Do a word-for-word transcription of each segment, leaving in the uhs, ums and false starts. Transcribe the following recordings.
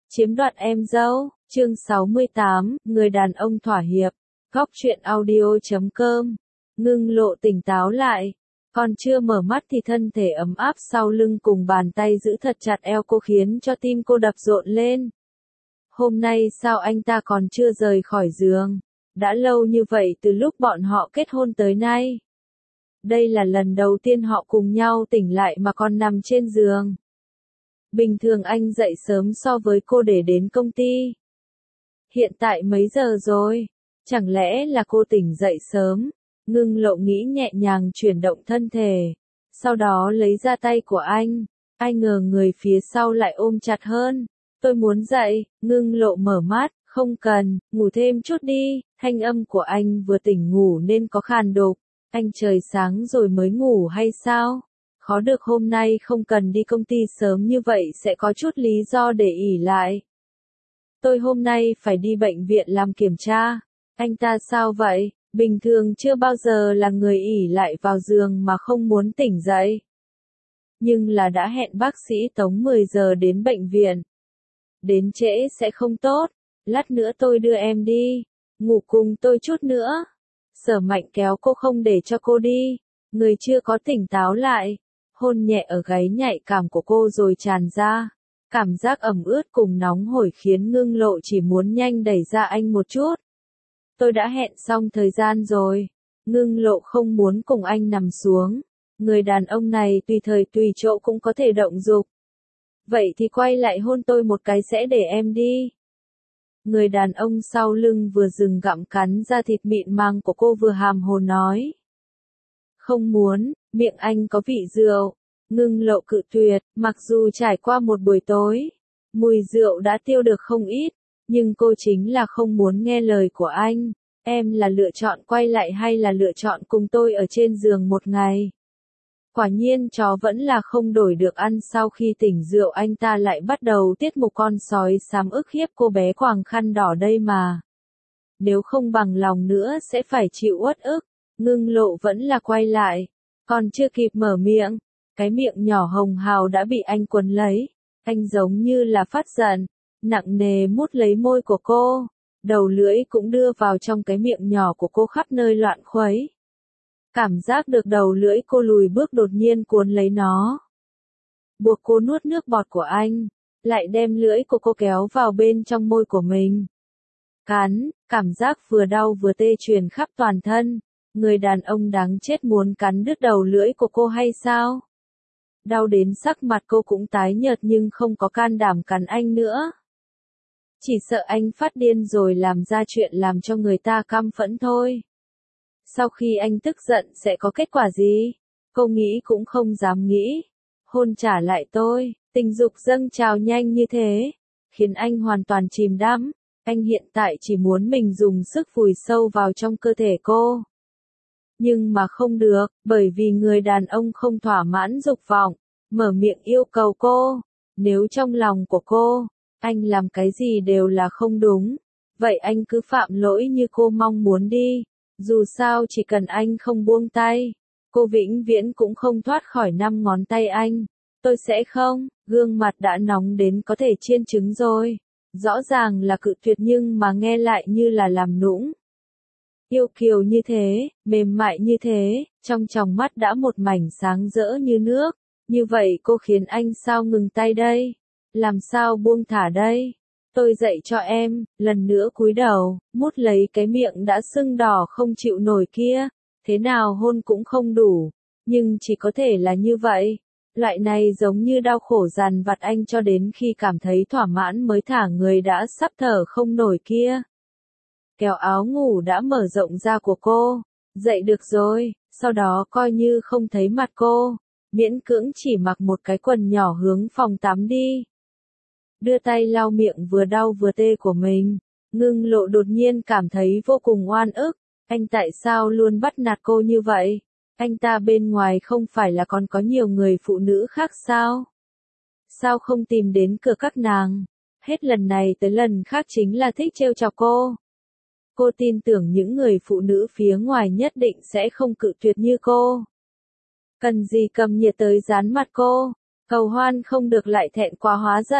Chiếm đoạt em dâu, chương sáu mươi tám, người đàn ông thỏa hiệp, góc truyện audio chấm com, Ngưng Lộ tỉnh táo lại, còn chưa mở mắt thì thân thể ấm áp sau lưng cùng bàn tay giữ thật chặt eo cô khiến cho tim cô đập rộn lên. Hôm nay sao anh ta còn chưa rời khỏi giường, đã lâu như vậy từ lúc bọn họ kết hôn tới nay. Đây là lần đầu tiên họ cùng nhau tỉnh lại mà còn nằm trên giường. Bình thường anh dậy sớm so với cô để đến công ty. Hiện tại mấy giờ rồi? Chẳng lẽ là cô tỉnh dậy sớm? Ngưng Lộ nghĩ nhẹ nhàng chuyển động thân thể. Sau đó lấy ra tay của anh. Ai ngờ người phía sau lại ôm chặt hơn. Tôi muốn dậy. Ngưng Lộ mở mắt. Không cần, ngủ thêm chút đi. Thanh âm của anh vừa tỉnh ngủ nên có khàn đục. Anh trời sáng rồi mới ngủ hay sao? Khó được hôm nay không cần đi công ty sớm như vậy sẽ có chút lý do để ỉ lại. Tôi hôm nay phải đi bệnh viện làm kiểm tra. Anh ta sao vậy? Bình thường chưa bao giờ là người ỉ lại vào giường mà không muốn tỉnh dậy. Nhưng là đã hẹn bác sĩ Tống mười giờ đến bệnh viện. Đến trễ sẽ không tốt. Lát nữa tôi đưa em đi. Ngủ cùng tôi chút nữa. Sở Mạnh kéo cô không để cho cô đi. Người chưa có tỉnh táo lại. Hôn nhẹ ở gáy nhạy cảm của cô rồi tràn ra. Cảm giác ẩm ướt cùng nóng hổi khiến Ngưng Lộ chỉ muốn nhanh đẩy ra anh một chút. Tôi đã hẹn xong thời gian rồi. Ngưng Lộ không muốn cùng anh nằm xuống. Người đàn ông này tùy thời tùy chỗ cũng có thể động dục. Vậy thì quay lại hôn tôi một cái sẽ để em đi. Người đàn ông sau lưng vừa dừng gặm cắn ra thịt mịn màng của cô vừa hàm hồ nói. Không muốn, miệng anh có vị rượu. Ngưng Lộ cự tuyệt, mặc dù trải qua một buổi tối, mùi rượu đã tiêu được không ít, nhưng cô chính là không muốn nghe lời của anh. Em là lựa chọn quay lại hay là lựa chọn cùng tôi ở trên giường một ngày? Quả nhiên chó vẫn là không đổi được ăn. Sau khi tỉnh rượu anh ta lại bắt đầu tiết mục con sói xám ức hiếp cô bé quàng khăn đỏ đây mà. Nếu không bằng lòng nữa sẽ phải chịu uất ức. Ngưng Lộ vẫn là quay lại, còn chưa kịp mở miệng, cái miệng nhỏ hồng hào đã bị anh quấn lấy. Anh giống như là phát giận, nặng nề mút lấy môi của cô, đầu lưỡi cũng đưa vào trong cái miệng nhỏ của cô khắp nơi loạn khuấy. Cảm giác được đầu lưỡi cô lùi bước đột nhiên cuốn lấy nó, buộc cô nuốt nước bọt của anh, lại đem lưỡi của cô kéo vào bên trong môi của mình. Cắn, cảm giác vừa đau vừa tê truyền khắp toàn thân. Người đàn ông đáng chết muốn cắn đứt đầu lưỡi của cô hay sao? Đau đến sắc mặt cô cũng tái nhợt nhưng không có can đảm cắn anh nữa. Chỉ sợ anh phát điên rồi làm ra chuyện làm cho người ta căm phẫn thôi. Sau khi anh tức giận sẽ có kết quả gì? Cô nghĩ cũng không dám nghĩ. Hôn trả lại tôi, tình dục dâng trào nhanh như thế, khiến anh hoàn toàn chìm đắm. Anh hiện tại chỉ muốn mình dùng sức vùi sâu vào trong cơ thể cô. Nhưng mà không được, bởi vì người đàn ông không thỏa mãn dục vọng, mở miệng yêu cầu cô. Nếu trong lòng của cô, anh làm cái gì đều là không đúng, vậy anh cứ phạm lỗi như cô mong muốn đi. Dù sao chỉ cần anh không buông tay, cô vĩnh viễn cũng không thoát khỏi năm ngón tay anh. Tôi sẽ không, gương mặt đã nóng đến có thể chiên trứng rồi. Rõ ràng là cự tuyệt nhưng mà nghe lại như là làm nũng. Yêu kiều như thế, mềm mại như thế, trong tròng mắt đã một mảnh sáng rỡ như nước. Như vậy cô khiến anh sao ngừng tay đây? Làm sao buông thả đây? Tôi dạy cho em. Lần nữa cúi đầu, mút lấy cái miệng đã sưng đỏ không chịu nổi kia. Thế nào hôn cũng không đủ, nhưng chỉ có thể là như vậy. Loại này giống như đau khổ dằn vặt anh cho đến khi cảm thấy thỏa mãn mới thả người đã sắp thở không nổi kia. Kéo áo ngủ đã mở rộng ra của cô. Dậy được rồi, sau đó coi như không thấy mặt cô. Miễn cưỡng chỉ mặc một cái quần nhỏ hướng phòng tắm đi. Đưa tay lau miệng vừa đau vừa tê của mình. Ngưng Lộ đột nhiên cảm thấy vô cùng oan ức. Anh tại sao luôn bắt nạt cô như vậy? Anh ta bên ngoài không phải là còn có nhiều người phụ nữ khác sao? Sao không tìm đến cửa các nàng? Hết lần này tới lần khác chính là thích trêu chọc cô. Cô tin tưởng những người phụ nữ phía ngoài nhất định sẽ không cự tuyệt như cô. Cần gì cầm nhiệt tới dán mặt cô, cầu hoan không được lại thẹn quá hóa giận.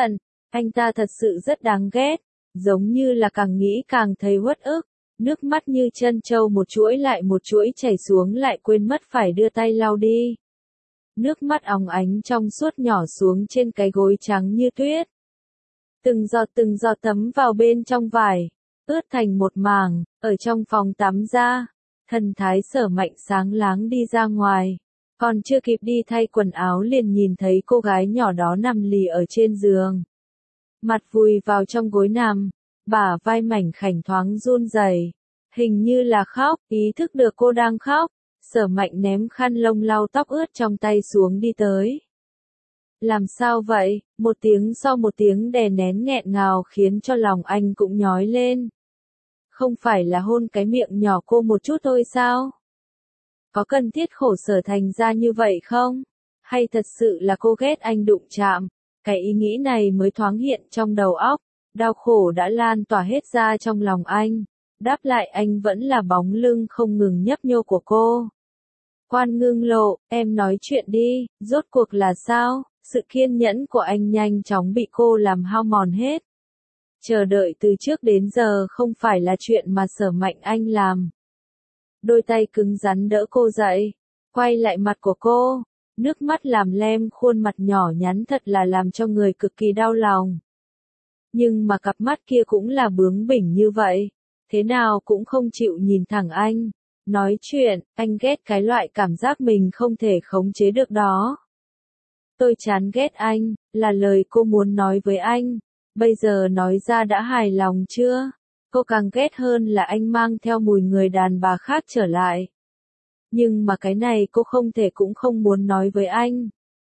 Anh ta thật sự rất đáng ghét, giống như là càng nghĩ càng thấy uất ức, nước mắt như trân châu một chuỗi lại một chuỗi chảy xuống lại quên mất phải đưa tay lau đi. Nước mắt óng ánh trong suốt nhỏ xuống trên cái gối trắng như tuyết. Từng giọt từng giọt thấm vào bên trong vải, ướt thành một mảng, ở trong phòng tắm ra. Thần thái Sở Mạnh sáng láng đi ra ngoài, còn chưa kịp đi thay quần áo liền nhìn thấy cô gái nhỏ đó nằm lì ở trên giường. Mặt vùi vào trong gối nằm, bả vai mảnh khảnh thoáng run rẩy, hình như là khóc, ý thức được cô đang khóc. Sở Mạnh ném khăn lông lau tóc ướt trong tay xuống đi tới. Làm sao vậy? Một tiếng sau một tiếng đè nén nghẹn ngào khiến cho lòng anh cũng nhói lên. Không phải là hôn cái miệng nhỏ cô một chút thôi sao? Có cần thiết khổ sở thành ra như vậy không? Hay thật sự là cô ghét anh đụng chạm? Cái ý nghĩ này mới thoáng hiện trong đầu óc, đau khổ đã lan tỏa hết ra trong lòng anh. Đáp lại anh vẫn là bóng lưng không ngừng nhấp nhô của cô. Quan Ngưng Lộ, em nói chuyện đi, rốt cuộc là sao? Sự kiên nhẫn của anh nhanh chóng bị cô làm hao mòn hết. Chờ đợi từ trước đến giờ không phải là chuyện mà Sở Mạnh anh làm. Đôi tay cứng rắn đỡ cô dậy, quay lại mặt của cô, nước mắt làm lem khuôn mặt nhỏ nhắn thật là làm cho người cực kỳ đau lòng. Nhưng mà cặp mắt kia cũng là bướng bỉnh như vậy, thế nào cũng không chịu nhìn thẳng anh. Nói chuyện, anh ghét cái loại cảm giác mình không thể khống chế được đó. Tôi chán ghét anh, là lời cô muốn nói với anh. Bây giờ nói ra đã hài lòng chưa? Cô càng ghét hơn là anh mang theo mùi người đàn bà khác trở lại. Nhưng mà cái này cô không thể cũng không muốn nói với anh.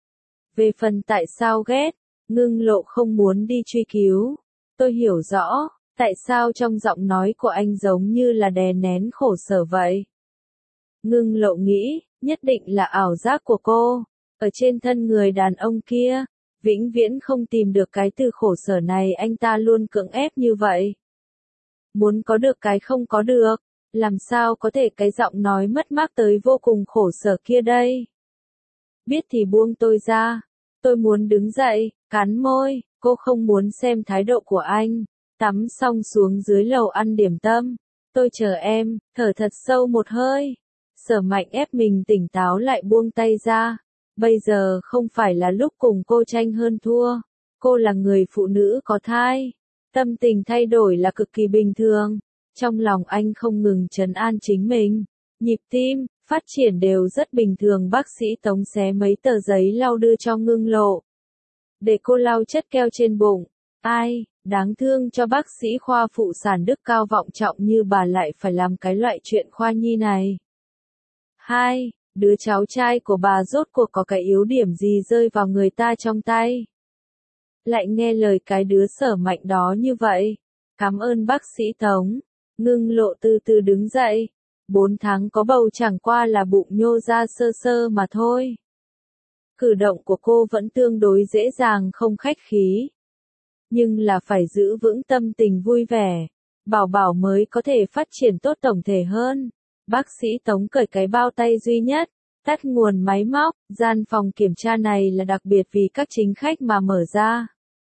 Về phần tại sao ghét, Ngưng Lộ không muốn đi truy cứu. Tôi hiểu rõ, tại sao trong giọng nói của anh giống như là đè nén khổ sở vậy. Ngưng Lộ nghĩ, nhất định là ảo giác của cô. Ở trên thân người đàn ông kia, vĩnh viễn không tìm được cái từ khổ sở này anh ta luôn cưỡng ép như vậy. Muốn có được cái không có được, làm sao có thể cái giọng nói mất mát tới vô cùng khổ sở kia đây. Biết thì buông tôi ra, tôi muốn đứng dậy, cắn môi, cô không muốn xem thái độ của anh. Tắm xong xuống dưới lầu ăn điểm tâm, tôi chờ em, thở thật sâu một hơi. Sở Mạnh ép mình tỉnh táo lại buông tay ra. Bây giờ không phải là lúc cùng cô tranh hơn thua. Cô là người phụ nữ có thai. Tâm tình thay đổi là cực kỳ bình thường. Trong lòng anh không ngừng trấn an chính mình. Nhịp tim, phát triển đều rất bình thường. Bác sĩ Tống xé mấy tờ giấy lau đưa cho Ngưng Lộ. Để cô lau chất keo trên bụng. Ai, đáng thương cho bác sĩ khoa phụ sản đức cao vọng trọng như bà lại phải làm cái loại chuyện khoa nhi này. Hai, đứa cháu trai của bà rốt cuộc có cái yếu điểm gì rơi vào người ta trong tay. Lại nghe lời cái đứa Sở Mạnh đó như vậy. Cảm ơn bác sĩ Tống. Ngưng Lộ từ từ đứng dậy. Bốn tháng có bầu chẳng qua là bụng nhô ra sơ sơ mà thôi. Cử động của cô vẫn tương đối dễ dàng không khách khí. Nhưng là phải giữ vững tâm tình vui vẻ. Bảo bảo mới có thể phát triển tốt tổng thể hơn. Bác sĩ Tống cởi cái bao tay duy nhất, tắt nguồn máy móc, gian phòng kiểm tra này là đặc biệt vì các chính khách mà mở ra.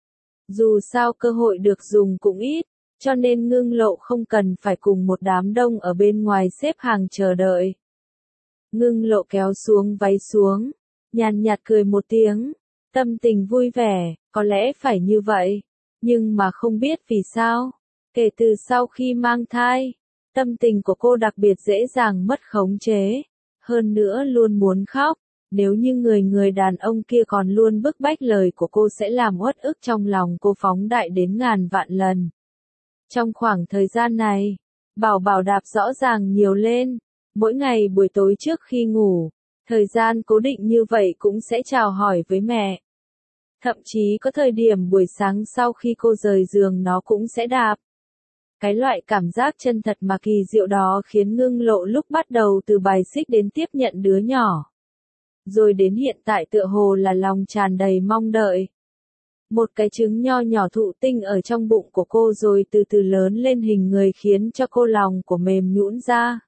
Dù sao cơ hội được dùng cũng ít, cho nên Ngưng Lộ không cần phải cùng một đám đông ở bên ngoài xếp hàng chờ đợi. Ngưng Lộ kéo xuống váy xuống, nhàn nhạt cười một tiếng, tâm tình vui vẻ, có lẽ phải như vậy, nhưng mà không biết vì sao. Kể từ sau khi mang thai, tâm tình của cô đặc biệt dễ dàng mất khống chế, hơn nữa luôn muốn khóc, nếu như người người đàn ông kia còn luôn bức bách lời của cô sẽ làm uất ức trong lòng cô phóng đại đến ngàn vạn lần. Trong khoảng thời gian này, Bảo Bảo đạp rõ ràng nhiều lên, mỗi ngày buổi tối trước khi ngủ, thời gian cố định như vậy cũng sẽ chào hỏi với mẹ. Thậm chí có thời điểm buổi sáng sau khi cô rời giường nó cũng sẽ đạp. Cái loại cảm giác chân thật mà kỳ diệu đó khiến Ngưng Lộ lúc bắt đầu từ bài xích đến tiếp nhận đứa nhỏ. Rồi đến hiện tại tựa hồ là lòng tràn đầy mong đợi. Một cái trứng nho nhỏ thụ tinh ở trong bụng của cô rồi từ từ lớn lên hình người khiến cho cô lòng của mềm nhũn ra.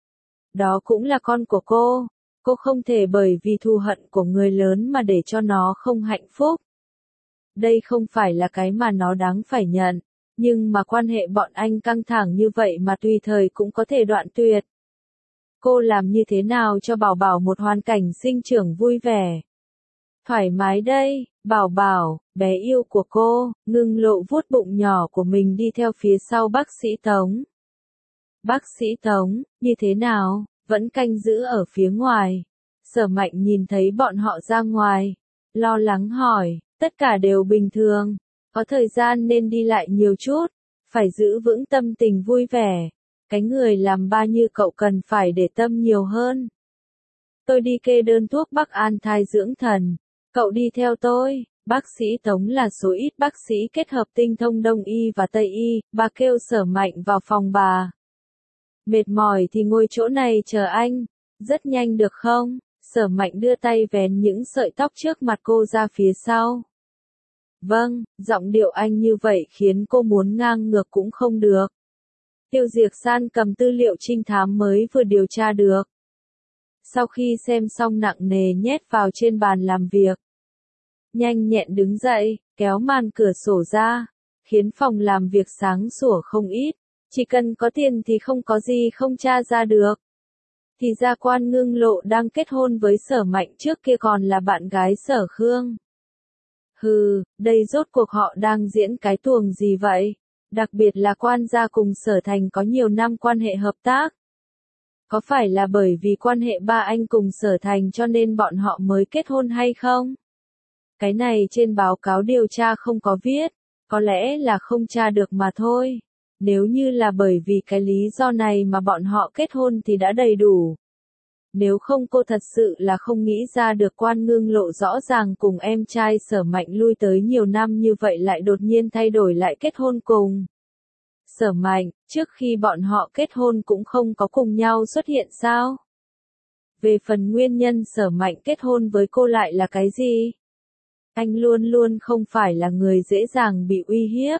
Đó cũng là con của cô. Cô không thể bởi vì thù hận của người lớn mà để cho nó không hạnh phúc. đây không phải là cái mà nó đáng phải nhận, nhưng mà quan hệ bọn anh căng thẳng như vậy mà tùy thời cũng có thể đoạn tuyệt. Cô làm như thế nào cho Bảo Bảo một hoàn cảnh sinh trưởng vui vẻ? Thoải mái đây, Bảo Bảo, bé yêu của cô, Ngưng Lộ vuốt bụng nhỏ của mình đi theo phía sau bác sĩ Tống. Bác sĩ Tống, như thế nào, vẫn canh giữ ở phía ngoài. Sở Mạnh nhìn thấy bọn họ ra ngoài, lo lắng hỏi, tất cả đều bình thường, có thời gian nên đi lại nhiều chút, phải giữ vững tâm tình vui vẻ. Cái người làm ba như cậu cần phải để tâm nhiều hơn. Tôi đi kê đơn thuốc Bắc An thai dưỡng thần, cậu đi theo tôi. Bác sĩ Tống là số ít bác sĩ kết hợp tinh thông Đông y và Tây y, bà kêu Sở Mạnh vào phòng bà. Mệt mỏi thì ngồi chỗ này chờ anh, rất nhanh được không? Sở Mạnh đưa tay vén những sợi tóc trước mặt cô ra phía sau. Vâng, giọng điệu anh như vậy khiến cô muốn ngang ngược cũng không được. Tiêu Diệc San cầm tư liệu trinh thám mới vừa điều tra được. Sau khi xem xong nặng nề nhét vào trên bàn làm việc. Nhanh nhẹn đứng dậy, kéo màn cửa sổ ra, khiến phòng làm việc sáng sủa không ít. Chỉ cần có tiền thì không có gì không tra ra được. Thì ra Quan Ngưng Lộ đang kết hôn với Sở Mạnh, trước kia còn là bạn gái Sở Khương. Hừ, đây rốt cuộc họ đang diễn cái tuồng gì vậy? Đặc biệt là Quan gia cùng Sở Thành có nhiều năm quan hệ hợp tác. Có phải là bởi vì quan hệ ba anh cùng Sở Thành cho nên bọn họ mới kết hôn hay không? Cái này trên báo cáo điều tra không có viết, có lẽ là không tra được mà thôi. Nếu như là bởi vì cái lý do này mà bọn họ kết hôn thì đã đầy đủ. Nếu không cô thật sự là không nghĩ ra được Quan Ngưng Lộ rõ ràng cùng em trai Sở Mạnh lui tới nhiều năm như vậy lại đột nhiên thay đổi lại kết hôn cùng Sở Mạnh, trước khi bọn họ kết hôn cũng không có cùng nhau xuất hiện sao? Về phần nguyên nhân Sở Mạnh kết hôn với cô lại là cái gì? Anh luôn luôn không phải là người dễ dàng bị uy hiếp.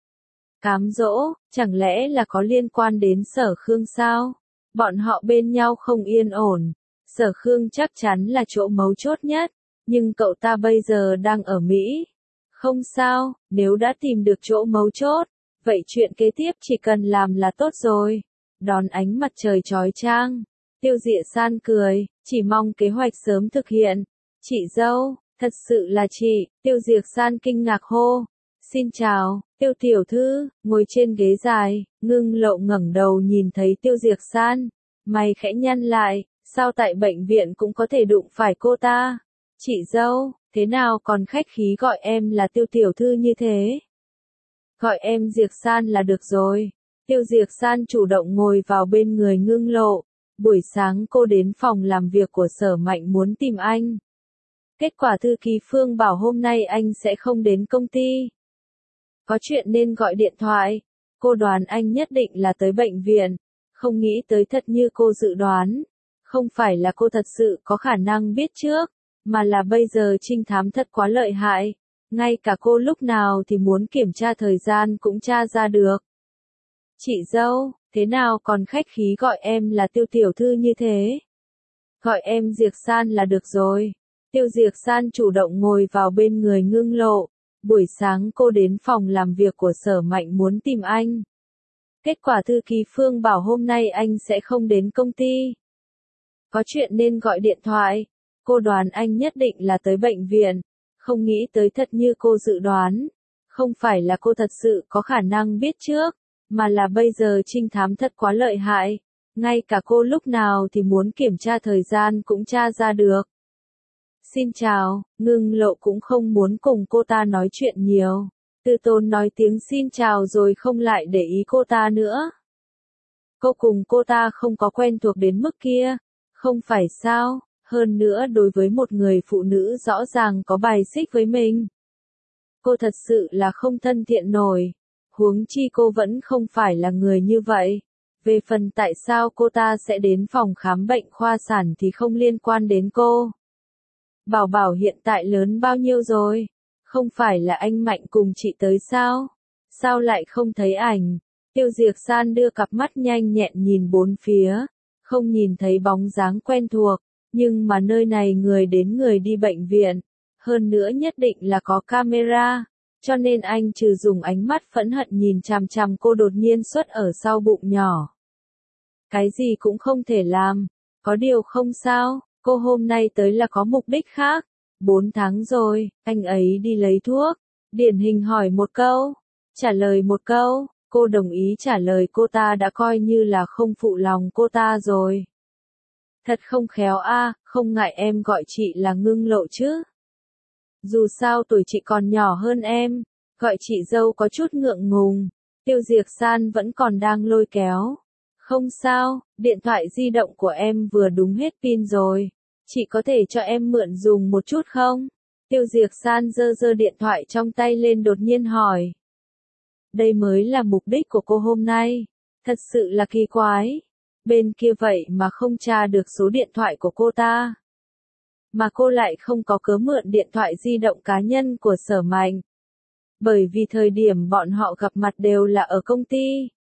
Cám dỗ, chẳng lẽ là có liên quan đến Sở Khương sao? Bọn họ bên nhau không yên ổn. Sở Khương chắc chắn là chỗ mấu chốt nhất, nhưng cậu ta bây giờ đang ở Mỹ. Không sao, nếu đã tìm được chỗ mấu chốt, vậy chuyện kế tiếp chỉ cần làm là tốt rồi. Đón ánh mặt trời chói chang. Tiêu Diệ San cười, chỉ mong kế hoạch sớm thực hiện. Chị dâu, thật sự là chị, Tiêu Diệc San kinh ngạc hô. Xin chào, Tiêu tiểu thư, ngồi trên ghế dài, Ngưng Lộ ngẩng đầu nhìn thấy Tiêu Diệc San, mày khẽ nhăn lại, sao tại bệnh viện cũng có thể đụng phải cô ta? Chị dâu, thế nào còn khách khí gọi em là Tiêu tiểu thư như thế? Gọi em Diệc San là được rồi. Tiêu Diệc San chủ động ngồi vào bên người Ngưng Lộ. Buổi sáng cô đến phòng làm việc của Sở Mạnh muốn tìm anh. Kết quả thư ký Phương bảo hôm nay anh sẽ không đến công ty. Có chuyện nên gọi điện thoại. Cô đoán anh nhất định là tới bệnh viện. Không nghĩ tới thật như cô dự đoán. Không phải là cô thật sự có khả năng biết trước, mà là bây giờ trinh thám thật quá lợi hại. Ngay cả cô lúc nào thì muốn kiểm tra thời gian cũng tra ra được. Chị dâu, thế nào còn khách khí gọi em là Tiêu tiểu thư như thế? Gọi em Diệc San là được rồi. Tiêu Diệc San chủ động ngồi vào bên người Ngưng Lộ. Buổi sáng cô đến phòng làm việc của Sở Mạnh muốn tìm anh. Kết quả thư ký Phương bảo hôm nay anh sẽ không đến công ty. Có chuyện nên gọi điện thoại. Cô đoán anh nhất định là tới bệnh viện. Không nghĩ tới thật như cô dự đoán. Không phải là cô thật sự có khả năng biết trước, mà là bây giờ trinh thám thật quá lợi hại. Ngay cả cô lúc nào thì muốn kiểm tra thời gian cũng tra ra được. Xin chào, Ngưng Lộ cũng không muốn cùng cô ta nói chuyện nhiều. Từ Tốn nói tiếng xin chào rồi không lại để ý cô ta nữa. Cô cùng cô ta không có quen thuộc đến mức kia, không phải sao? Hơn nữa đối với một người phụ nữ rõ ràng có bài xích với mình. Cô thật sự là không thân thiện nổi. Huống chi cô vẫn không phải là người như vậy. Về phần tại sao cô ta sẽ đến phòng khám bệnh khoa sản thì không liên quan đến cô. Bảo Bảo hiện tại lớn bao nhiêu rồi? Không phải là anh Mạnh cùng chị tới sao? Sao lại không thấy ảnh? Tiêu Diệc San đưa cặp mắt nhanh nhẹn nhìn bốn phía. Không nhìn thấy bóng dáng quen thuộc. Nhưng mà nơi này người đến người đi bệnh viện. hơn nữa nhất định là có camera, cho nên anh trừ dùng ánh mắt phẫn hận nhìn chằm chằm cô đột nhiên xuất ở sau bụng nhỏ. Cái gì cũng không thể làm, có điều không sao, cô hôm nay tới là có mục đích khác. Bốn tháng rồi, anh ấy đi lấy thuốc. Điển hình hỏi một câu, trả lời một câu, cô đồng ý trả lời cô ta đã coi như là không phụ lòng cô ta rồi. Thật không khéo a, không ngại em gọi chị là Ngưng Lộ chứ. Dù sao tuổi chị còn nhỏ hơn em, gọi chị dâu có chút ngượng ngùng. Tiêu Diệc San vẫn còn đang lôi kéo. Không sao, điện thoại di động của em vừa đúng hết pin rồi. Chị có thể cho em mượn dùng một chút không? Tiêu Diệc San giơ giơ điện thoại trong tay lên đột nhiên hỏi. Đây mới là mục đích của cô hôm nay. Thật sự là kỳ quái. Bên kia vậy mà không tra được số điện thoại của cô ta. Mà cô lại không có cớ mượn điện thoại di động cá nhân của Sở Mạnh. Bởi vì thời điểm bọn họ gặp mặt đều là ở công ty.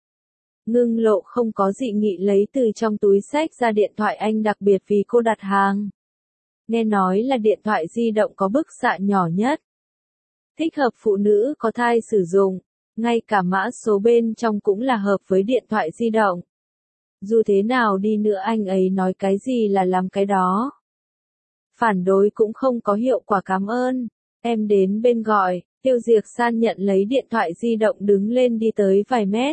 Ngưng Lộ không có dị nghị lấy từ trong túi xách ra điện thoại anh đặc biệt vì cô đặt hàng. Nghe nói là điện thoại di động có bức xạ nhỏ nhất. Thích hợp phụ nữ có thai sử dụng, ngay cả mã số bên trong cũng là hợp với điện thoại di động. Dù thế nào đi nữa anh ấy nói cái gì là làm cái đó. Phản đối cũng không có hiệu quả cảm ơn. Em đến bên gọi, Tiêu Diệc San nhận lấy điện thoại di động đứng lên đi tới vài mét.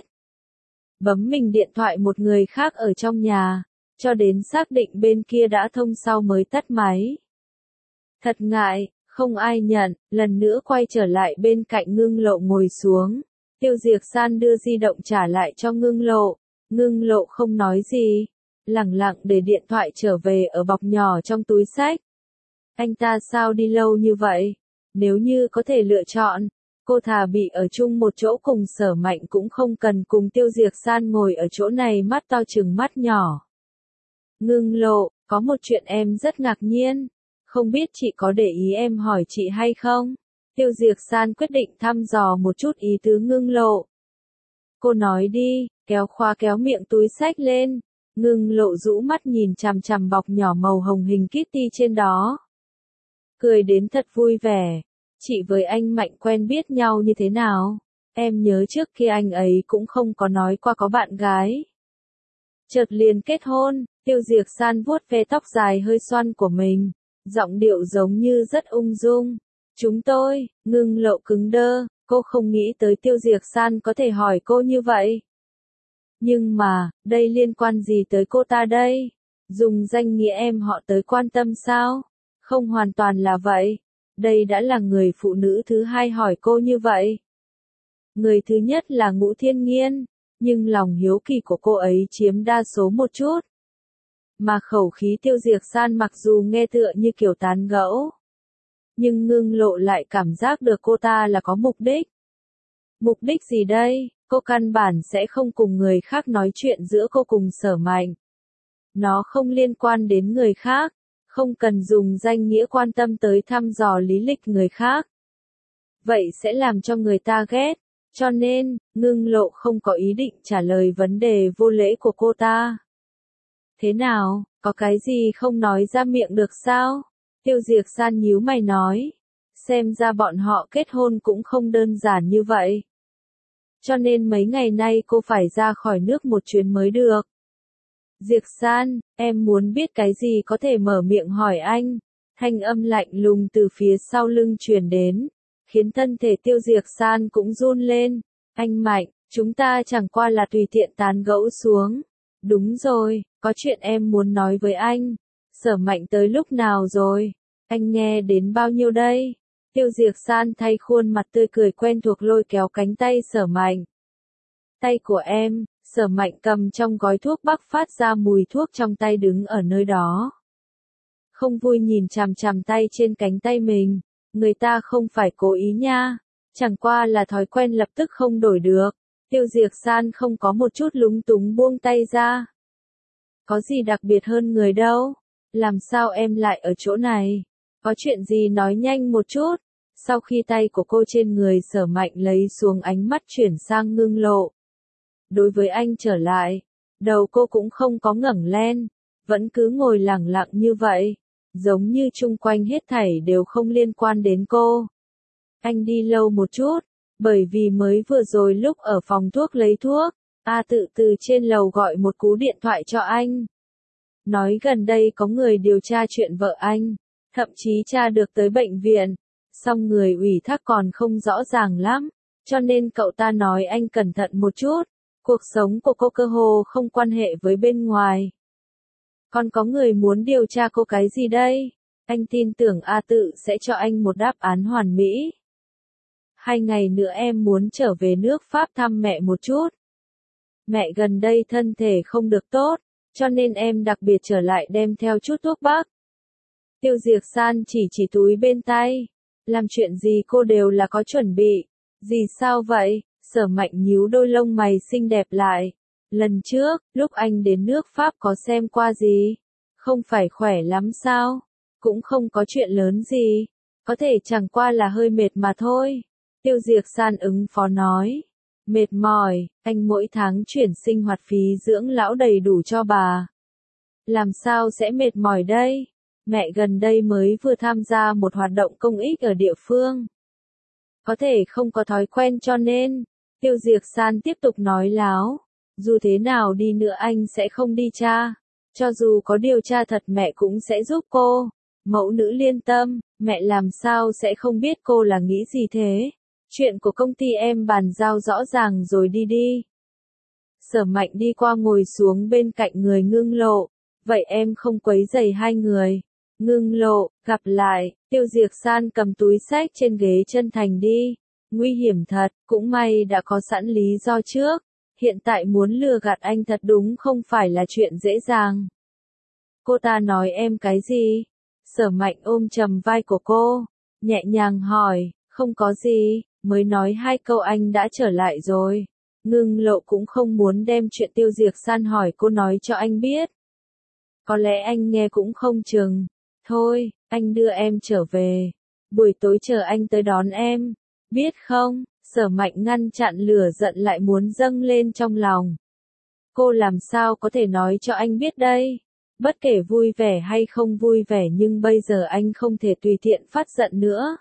Bấm mình điện thoại một người khác ở trong nhà, cho đến xác định bên kia đã thông sau mới tắt máy. Thật ngại, không ai nhận, lần nữa quay trở lại bên cạnh Ngưng Lộ ngồi xuống. Tiêu Diệc San đưa di động trả lại cho Ngưng Lộ. Ngưng Lộ không nói gì, lẳng lặng để điện thoại trở về ở bọc nhỏ trong túi xách. Anh ta sao đi lâu như vậy? Nếu như có thể lựa chọn, cô thà bị ở chung một chỗ cùng Sở Mạnh cũng không cần cùng Tiêu Diệc San ngồi ở chỗ này mắt to chừng mắt nhỏ. Ngưng Lộ, có một chuyện em rất ngạc nhiên, không biết chị có để ý em hỏi chị hay không? Tiêu Diệc San quyết định thăm dò một chút ý tứ Ngưng Lộ. Cô nói đi, kéo khóa kéo miệng túi xách lên. Ngưng Lộ rũ mắt nhìn chằm chằm bọc nhỏ màu hồng hình Kitty trên đó. Cười đến thật vui vẻ. Chị với anh Mạnh quen biết nhau như thế nào? Em nhớ trước kia anh ấy cũng không có nói qua có bạn gái. Chợt liền kết hôn, Tiêu Diệc San vuốt ve tóc dài hơi xoăn của mình. Giọng điệu giống như rất ung dung. Chúng tôi, Ngưng Lộ cứng đơ, cô không nghĩ tới Tiêu Diệc San có thể hỏi cô như vậy. Nhưng mà, đây liên quan gì tới cô ta đây? Dùng danh nghĩa em họ tới quan tâm sao? Không hoàn toàn là vậy. Đây đã là người phụ nữ thứ hai hỏi cô như vậy. Người thứ nhất là Ngũ Thiên Nghiên, nhưng lòng hiếu kỳ của cô ấy chiếm đa số một chút. Mà khẩu khí Tiêu Diệc San mặc dù nghe tựa như kiểu tán gẫu, nhưng Ngưng Lộ lại cảm giác được cô ta là có mục đích. Mục đích gì đây? Cô căn bản sẽ không cùng người khác nói chuyện giữa cô cùng Sở Mạnh. Nó không liên quan đến người khác, không cần dùng danh nghĩa quan tâm tới thăm dò lý lịch người khác. Vậy sẽ làm cho người ta ghét, cho nên, Ngưng Lộ không có ý định trả lời vấn đề vô lễ của cô ta. Thế nào, có cái gì không nói ra miệng được sao? Tiêu Diệc San nhíu mày nói. Xem ra bọn họ kết hôn cũng không đơn giản như vậy. Cho nên mấy ngày nay cô phải ra khỏi nước một chuyến mới được. Diệc San, em muốn biết cái gì có thể mở miệng hỏi anh. Thanh âm lạnh lùng từ phía sau lưng truyền đến, khiến thân thể Tiêu Diệc San cũng run lên. Anh Mạnh, chúng ta chẳng qua là tùy tiện tán gẫu xuống. Đúng rồi, có chuyện em muốn nói với anh. Sở Mạnh tới lúc nào rồi? Anh nghe đến bao nhiêu đây? Tiêu Diệc San thay khuôn mặt tươi cười quen thuộc lôi kéo cánh tay Sở Mạnh. Tay của em, Sở Mạnh cầm trong gói thuốc bắc phát ra mùi thuốc trong tay đứng ở nơi đó. Không vui nhìn chằm chằm tay trên cánh tay mình, người ta không phải cố ý nha, chẳng qua là thói quen lập tức không đổi được. Tiêu Diệc San không có một chút lúng túng buông tay ra. Có gì đặc biệt hơn người đâu, làm sao em lại ở chỗ này? Có chuyện gì nói nhanh một chút. Sau khi tay của cô trên người Sở Mạnh lấy xuống ánh mắt chuyển sang Ngưng Lộ. Đối với anh trở lại, đầu cô cũng không có ngẩng lên, vẫn cứ ngồi lẳng lặng như vậy. giống như chung quanh hết thảy đều không liên quan đến cô. Anh đi lâu một chút, bởi vì mới vừa rồi lúc ở phòng thuốc lấy thuốc, A Tự từ trên lầu gọi một cú điện thoại cho anh. Nói gần đây có người điều tra chuyện vợ anh, thậm chí tra được tới bệnh viện, song người ủy thác còn không rõ ràng lắm, cho nên cậu ta nói anh cẩn thận một chút, cuộc sống của cô cơ hồ không quan hệ với bên ngoài. Còn có người muốn điều tra cô cái gì đây? Anh tin tưởng A Tự sẽ cho anh một đáp án hoàn mỹ. Hai ngày nữa em muốn trở về nước Pháp thăm mẹ một chút. Mẹ gần đây thân thể không được tốt, cho nên em đặc biệt trở lại đem theo chút thuốc bắc. Tiêu Diệc San chỉ chỉ túi bên tay. Làm chuyện gì cô đều là có chuẩn bị. Gì sao vậy? Sở Mạnh nhíu đôi lông mày xinh đẹp lại. Lần trước, lúc anh đến nước Pháp có xem qua gì? Không phải khỏe lắm sao? Cũng không có chuyện lớn gì. Có thể chẳng qua là hơi mệt mà thôi. Tiêu Diệc San ứng phó nói. Mệt mỏi, anh mỗi tháng chuyển sinh hoạt phí dưỡng lão đầy đủ cho bà. Làm sao sẽ mệt mỏi đây? Mẹ gần đây mới vừa tham gia một hoạt động công ích ở địa phương. Có thể không có thói quen cho nên, Tiêu Diệc San tiếp tục nói láo. Dù thế nào đi nữa anh sẽ không đi tra. Cho dù có điều tra thật mẹ cũng sẽ giúp cô. Mẫu nữ liên tâm, mẹ làm sao sẽ không biết cô là nghĩ gì thế? Chuyện của công ty em bàn giao rõ ràng rồi đi đi. Sở Mạnh đi qua ngồi xuống bên cạnh người Ngưng Lộ. Vậy em không quấy rầy hai người. Ngưng Lộ, gặp lại. Tiêu Diệc San cầm túi xách trên ghế chân thành đi. Nguy hiểm thật, cũng may đã có sẵn lý do trước. Hiện tại muốn lừa gạt anh thật đúng không phải là chuyện dễ dàng. Cô ta nói em cái gì? Sở Mạnh ôm chầm vai của cô, nhẹ nhàng hỏi, không có gì, mới nói hai câu anh đã trở lại rồi. Ngưng Lộ cũng không muốn đem chuyện Tiêu Diệc San hỏi cô nói cho anh biết. Có lẽ anh nghe cũng không chừng. Thôi, anh đưa em trở về. Buổi tối chờ anh tới đón em. Biết không? Sở Mạnh ngăn chặn lửa giận lại muốn dâng lên trong lòng. Cô làm sao có thể nói cho anh biết đây? Bất kể vui vẻ hay không vui vẻ nhưng bây giờ anh không thể tùy tiện phát giận nữa.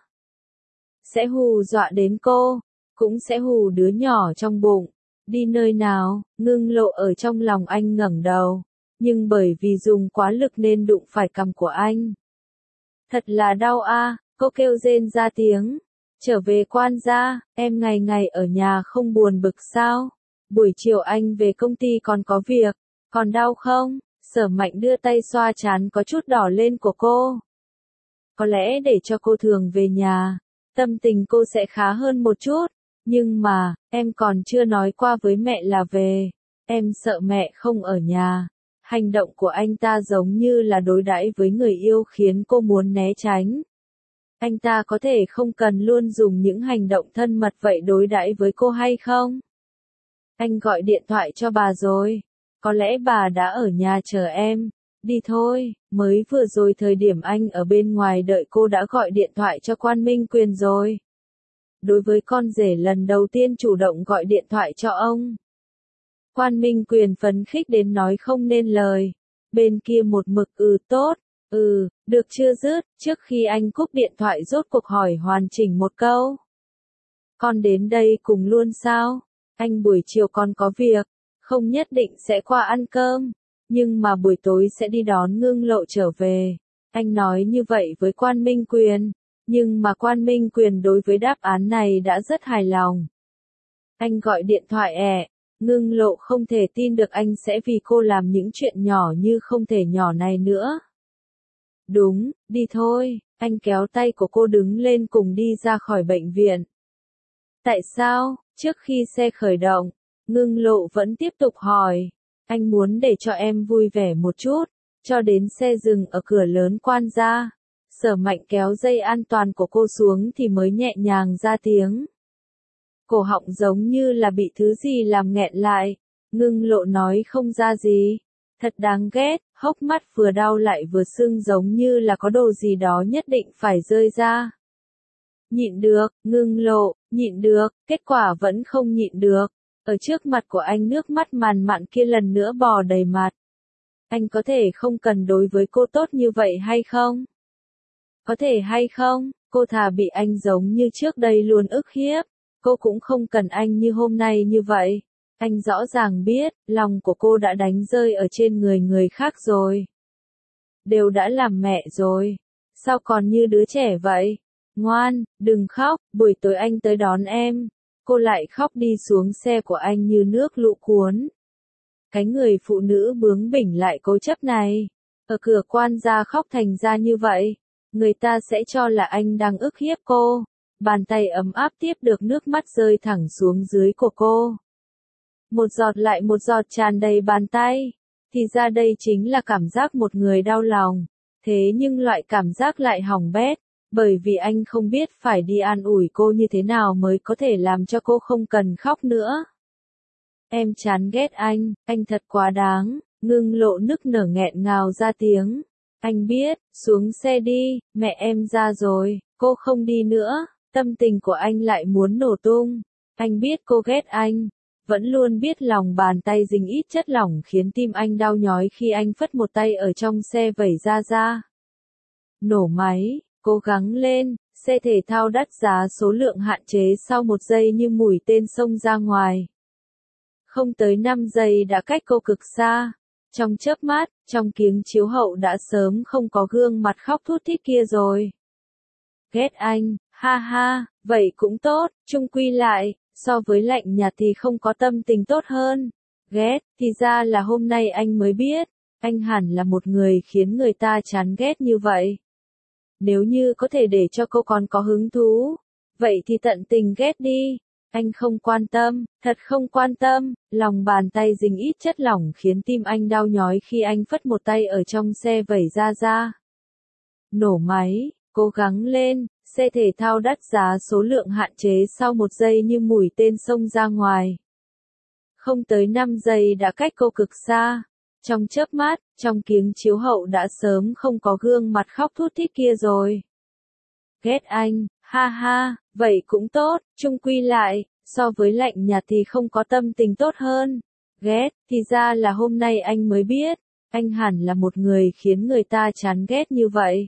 Sẽ hù dọa đến cô, cũng sẽ hù đứa nhỏ trong bụng. Đi nơi nào? Ngưng Lộ ở trong lòng anh ngẩng đầu, nhưng bởi vì dùng quá lực nên đụng phải cằm của anh. Thật là đau a, cô kêu rên ra tiếng. Trở về Quan gia, em ngày ngày ở nhà không buồn bực sao? Buổi chiều anh về công ty còn có việc, còn đau không? Sở Mạnh đưa tay xoa trán có chút đỏ lên của cô. Có lẽ để cho cô thường về nhà, tâm tình cô sẽ khá hơn một chút. Nhưng mà, em còn chưa nói qua với mẹ là về. Em sợ mẹ không ở nhà. Hành động của anh ta giống như là đối đãi với người yêu khiến cô muốn né tránh. Anh ta có thể không cần luôn dùng những hành động thân mật vậy đối đãi với cô hay không? Anh gọi điện thoại cho bà rồi. Có lẽ bà đã ở nhà chờ em. Đi thôi, mới vừa rồi thời điểm anh ở bên ngoài đợi cô đã gọi điện thoại cho Quan Minh Quyền rồi. Đối với con rể lần đầu tiên chủ động gọi điện thoại cho ông. Quan Minh Quyền phấn khích đến nói không nên lời. Bên kia một mực ừ tốt, ừ, được chưa dứt, trước khi anh cúp điện thoại rốt cuộc hỏi hoàn chỉnh một câu. Con đến đây cùng luôn sao? Anh buổi chiều con có việc, không nhất định sẽ qua ăn cơm, nhưng mà buổi tối sẽ đi đón Ngưng Lộ trở về. Anh nói như vậy với Quan Minh Quyền, nhưng mà Quan Minh Quyền đối với đáp án này đã rất hài lòng. Anh gọi điện thoại ẹ, Ngưng Lộ không thể tin được anh sẽ vì cô làm những chuyện nhỏ như không thể nhỏ này nữa. Đúng, đi thôi, anh kéo tay của cô đứng lên cùng đi ra khỏi bệnh viện. Tại sao, trước khi xe khởi động, Ngưng Lộ vẫn tiếp tục hỏi, anh muốn để cho em vui vẻ một chút, cho đến xe dừng ở cửa lớn Quan gia. Sở Mạnh kéo dây an toàn của cô xuống thì mới nhẹ nhàng ra tiếng. Cổ họng giống như là bị thứ gì làm nghẹn lại. Ngưng Lộ nói không ra gì. Thật đáng ghét, hốc mắt vừa đau lại vừa sưng giống như là có đồ gì đó nhất định phải rơi ra. Nhịn được, Ngưng Lộ, nhịn được, kết quả vẫn không nhịn được. Ở trước mặt của anh nước mắt màn mặn kia lần nữa bò đầy mặt. Anh có thể không cần đối với cô tốt như vậy hay không? Có thể hay không, cô thà bị anh giống như trước đây luôn ức hiếp. Cô cũng không cần anh như hôm nay như vậy. Anh rõ ràng biết, lòng của cô đã đánh rơi ở trên người người khác rồi. Đều đã làm mẹ rồi. Sao còn như đứa trẻ vậy? Ngoan, đừng khóc, buổi tối anh tới đón em. Cô lại khóc đi xuống xe của anh như nước lũ cuốn. Cái người phụ nữ bướng bỉnh lại cố chấp này. Ở cửa quan gia khóc thành ra như vậy. Người ta sẽ cho là anh đang ức hiếp cô. Bàn tay ấm áp tiếp được nước mắt rơi thẳng xuống dưới của cô. Một giọt lại một giọt tràn đầy bàn tay. Thì ra đây chính là cảm giác một người đau lòng. Thế nhưng loại cảm giác lại hỏng bét. Bởi vì anh không biết phải đi an ủi cô như thế nào mới có thể làm cho cô không cần khóc nữa. Em chán ghét anh, anh thật quá đáng. Ngưng lộ nức nở nghẹn ngào ra tiếng. Anh biết, xuống xe đi, mẹ em ra rồi, cô không đi nữa. Tâm tình của anh lại muốn nổ tung. Anh biết cô ghét anh. Vẫn luôn biết lòng bàn tay dính ít chất lỏng khiến tim anh đau nhói khi anh phất một tay ở trong xe vẩy ra ra. Nổ máy, cố gắng lên, xe thể thao đắt giá số lượng hạn chế sau một giây như mũi tên xông ra ngoài. Không tới năm giây đã cách cô cực xa. Trong chớp mắt, trong kiếng chiếu hậu đã sớm không có gương mặt khóc thút thít kia rồi. Ghét anh, ha ha, vậy cũng tốt, chung quy lại, so với lạnh nhạt thì không có tâm tình tốt hơn. Ghét, thì ra là hôm nay anh mới biết, anh hẳn là một người khiến người ta chán ghét như vậy. Nếu như có thể để cho cô còn có hứng thú, vậy thì tận tình ghét đi. Anh không quan tâm, thật không quan tâm, lòng bàn tay dính ít chất lỏng khiến tim anh đau nhói khi anh phất một tay ở trong xe vẩy ra ra. Nổ máy, cố gắng lên, xe thể thao đắt giá số lượng hạn chế sau một giây như mũi tên xông ra ngoài. Không tới năm giây đã cách cô cực xa. Trong chớp mắt, trong kiếng chiếu hậu đã sớm không có gương mặt khóc thút thít kia rồi. Ghét anh, ha ha, vậy cũng tốt, chung quy lại, so với lạnh nhạt thì không có tâm tình tốt hơn. Ghét, thì ra là hôm nay anh mới biết, anh hẳn là một người khiến người ta chán ghét như vậy.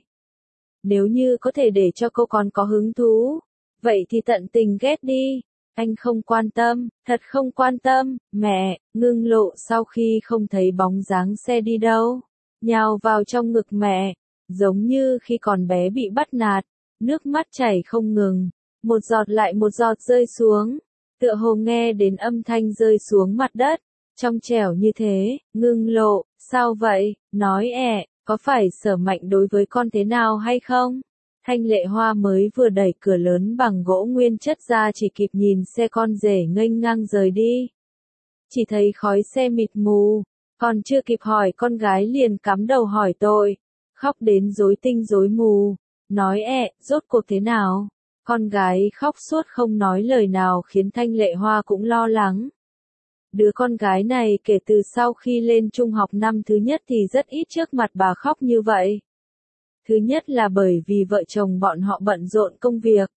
Nếu như có thể để cho cô còn có hứng thú, vậy thì tận tình ghét đi. Anh không quan tâm, thật không quan tâm, mẹ, ngưng lộ sau khi không thấy bóng dáng xe đi đâu. Nhào vào trong ngực mẹ, giống như khi còn bé bị bắt nạt, nước mắt chảy không ngừng, một giọt lại một giọt rơi xuống, tựa hồ nghe đến âm thanh rơi xuống mặt đất, trong trẻo như thế, ngưng lộ, sao vậy, nói ẹ, có phải Sở Mạnh đối với con thế nào hay không? Thanh Lệ Hoa mới vừa đẩy cửa lớn bằng gỗ nguyên chất ra chỉ kịp nhìn xe con rể nghênh ngang rời đi. Chỉ thấy khói xe mịt mù, còn chưa kịp hỏi con gái liền cắm đầu hỏi tội, khóc đến rối tinh rối mù, nói ẹ, rốt cuộc thế nào? Con gái khóc suốt không nói lời nào khiến Thanh Lệ Hoa cũng lo lắng. Đứa con gái này kể từ sau khi lên trung học năm thứ nhất thì rất ít trước mặt bà khóc như vậy. Thứ nhất là bởi vì vợ chồng bọn họ bận rộn công việc.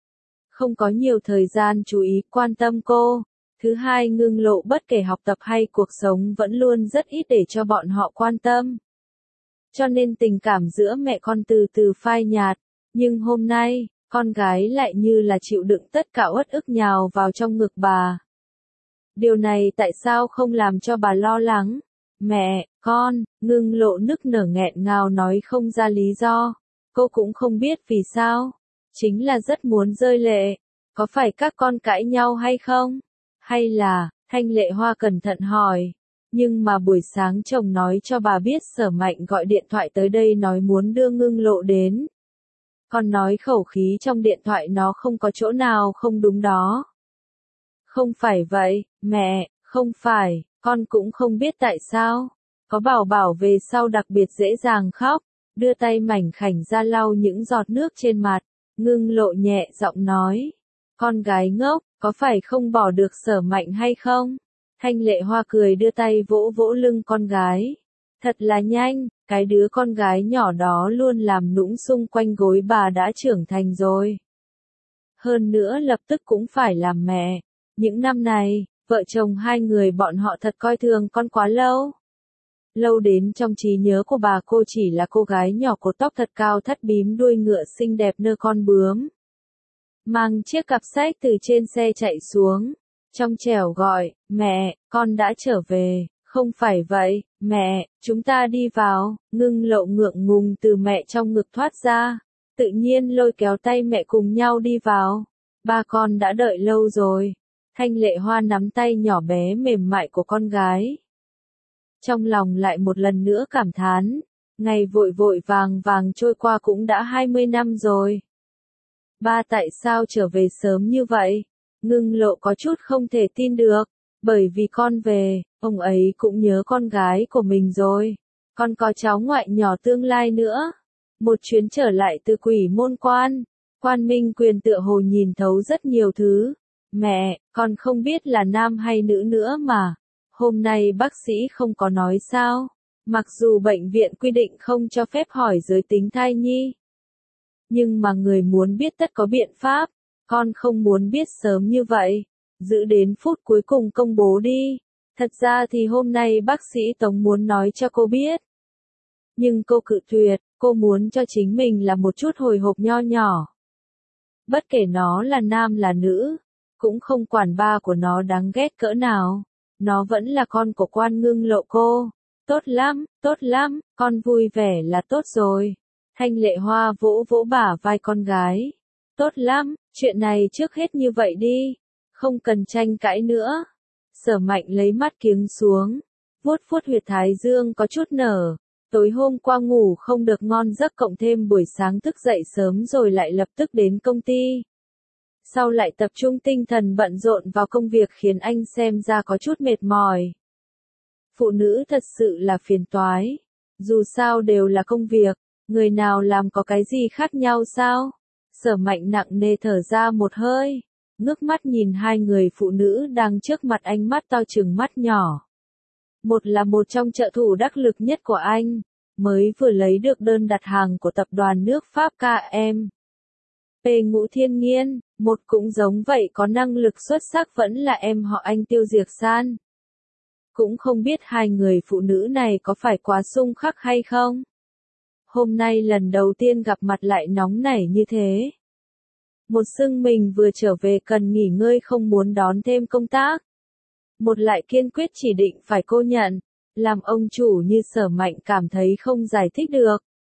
Không có nhiều thời gian chú ý quan tâm cô. Thứ hai ngưng lộ bất kể học tập hay cuộc sống vẫn luôn rất ít để cho bọn họ quan tâm. Cho nên tình cảm giữa mẹ con từ từ phai nhạt. Nhưng hôm nay, con gái lại như là chịu đựng tất cả uất ức nhào vào trong ngực bà. Điều này tại sao không làm cho bà lo lắng? Mẹ, con, ngưng lộ nức nở nghẹn ngào nói không ra lý do. Cô cũng không biết vì sao. Chính là rất muốn rơi lệ. Có phải các con cãi nhau hay không? Hay là, Thanh Lệ Hoa cẩn thận hỏi. Nhưng mà buổi sáng chồng nói cho bà biết Sở Mạnh gọi điện thoại tới đây nói muốn đưa ngưng lộ đến. Con nói khẩu khí trong điện thoại nó không có chỗ nào không đúng đó. Không phải vậy, mẹ, không phải, con cũng không biết tại sao. Có bảo bảo về sau đặc biệt dễ dàng khóc, đưa tay mảnh khảnh ra lau những giọt nước trên mặt, ngưng lộ nhẹ giọng nói. Con gái ngốc, có phải không bỏ được Sở Mạnh hay không? Thanh Lệ Hoa cười đưa tay vỗ vỗ lưng con gái. Thật là nhanh, cái đứa con gái nhỏ đó luôn làm nũng xung quanh gối bà đã trưởng thành rồi. Hơn nữa lập tức cũng phải làm mẹ. Những năm này, vợ chồng hai người bọn họ thật coi thường con quá lâu. Lâu đến trong trí nhớ của bà cô chỉ là cô gái nhỏ cột tóc thật cao thắt bím đuôi ngựa xinh đẹp nơ con bướm. Mang chiếc cặp sách từ trên xe chạy xuống. Trong trẻo gọi, mẹ, con đã trở về. Không phải vậy, mẹ, chúng ta đi vào. Ngưng Lộ ngượng ngùng từ mẹ trong ngực thoát ra. Tự nhiên lôi kéo tay mẹ cùng nhau đi vào. Ba con đã đợi lâu rồi. Thanh Lệ Hoa nắm tay nhỏ bé mềm mại của con gái. Trong lòng lại một lần nữa cảm thán. Ngày vội vội vàng vàng trôi qua cũng đã hai mươi năm rồi. Ba tại sao trở về sớm như vậy? Ngưng Lộ có chút không thể tin được. Bởi vì con về, ông ấy cũng nhớ con gái của mình rồi. Con có cháu ngoại nhỏ tương lai nữa. Một chuyến trở lại từ Quỷ Môn Quan. Quan Minh Quyền tựa hồ nhìn thấu rất nhiều thứ. Mẹ, con không biết là nam hay nữ nữa mà. Hôm nay bác sĩ không có nói sao. Mặc dù bệnh viện quy định không cho phép hỏi giới tính thai nhi. Nhưng mà người muốn biết tất có biện pháp. Con không muốn biết sớm như vậy. Giữ đến phút cuối cùng công bố đi. Thật ra thì hôm nay bác sĩ Tống muốn nói cho cô biết. Nhưng cô cự tuyệt, cô muốn cho chính mình là một chút hồi hộp nho nhỏ. Bất kể nó là nam là nữ, cũng không quản ba của nó đáng ghét cỡ nào. Nó vẫn là con của Quan Ngưng Lộ cô. Tốt lắm, tốt lắm, con vui vẻ là tốt rồi. Thanh Lệ Hoa vỗ vỗ bả vai con gái. Tốt lắm, chuyện này trước hết như vậy đi. Không cần tranh cãi nữa. Sở Mạnh lấy mắt kiếng xuống. Vuốt vuốt huyệt thái dương có chút nở. Tối hôm qua ngủ không được ngon giấc cộng thêm buổi sáng thức dậy sớm rồi lại lập tức đến công ty. Sau lại tập trung tinh thần bận rộn vào công việc khiến anh xem ra có chút mệt mỏi. Phụ nữ thật sự là phiền toái. Dù sao đều là công việc, người nào làm có cái gì khác nhau sao? Sở Mạnh nặng nề thở ra một hơi, ngước mắt nhìn hai người phụ nữ đang trước mặt anh, mắt to trừng mắt nhỏ. Một là một trong trợ thủ đắc lực nhất của anh, mới vừa lấy được đơn đặt hàng của tập đoàn nước Pháp ca em. P Ngũ Thiên Nghiên, một cũng giống vậy có năng lực xuất sắc vẫn là em họ anh Tiêu Diệc San. Cũng không biết hai người phụ nữ này có phải quá xung khắc hay không? Hôm nay lần đầu tiên gặp mặt lại nóng nảy như thế. Một xưng mình vừa trở về cần nghỉ ngơi không muốn đón thêm công tác. Một lại kiên quyết chỉ định phải cô nhận. Làm ông chủ như Sở Mạnh cảm thấy không giải thích được.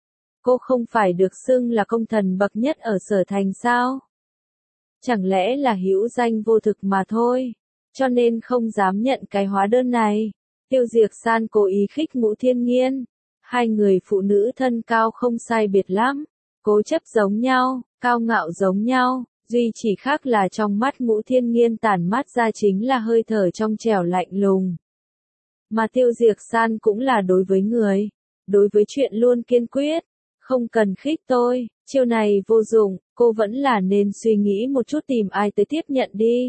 Cô không phải được xưng là công thần bậc nhất ở Sở Thành sao? Chẳng lẽ là hữu danh vô thực mà thôi, cho nên không dám nhận cái hóa đơn này. Tiêu Diệc San cố ý khích Ngũ Thiên Nghiên. Hai người phụ nữ thân cao không sai biệt lắm, cố chấp giống nhau, cao ngạo giống nhau, duy chỉ khác là trong mắt Ngũ Thiên Nghiên tản mát ra chính là hơi thở trong trẻo lạnh lùng. Mà Tiêu Diệc San cũng là đối với người, đối với chuyện luôn kiên quyết. Không cần khích tôi, chiêu này vô dụng, cô vẫn là nên suy nghĩ một chút tìm ai tới tiếp nhận đi.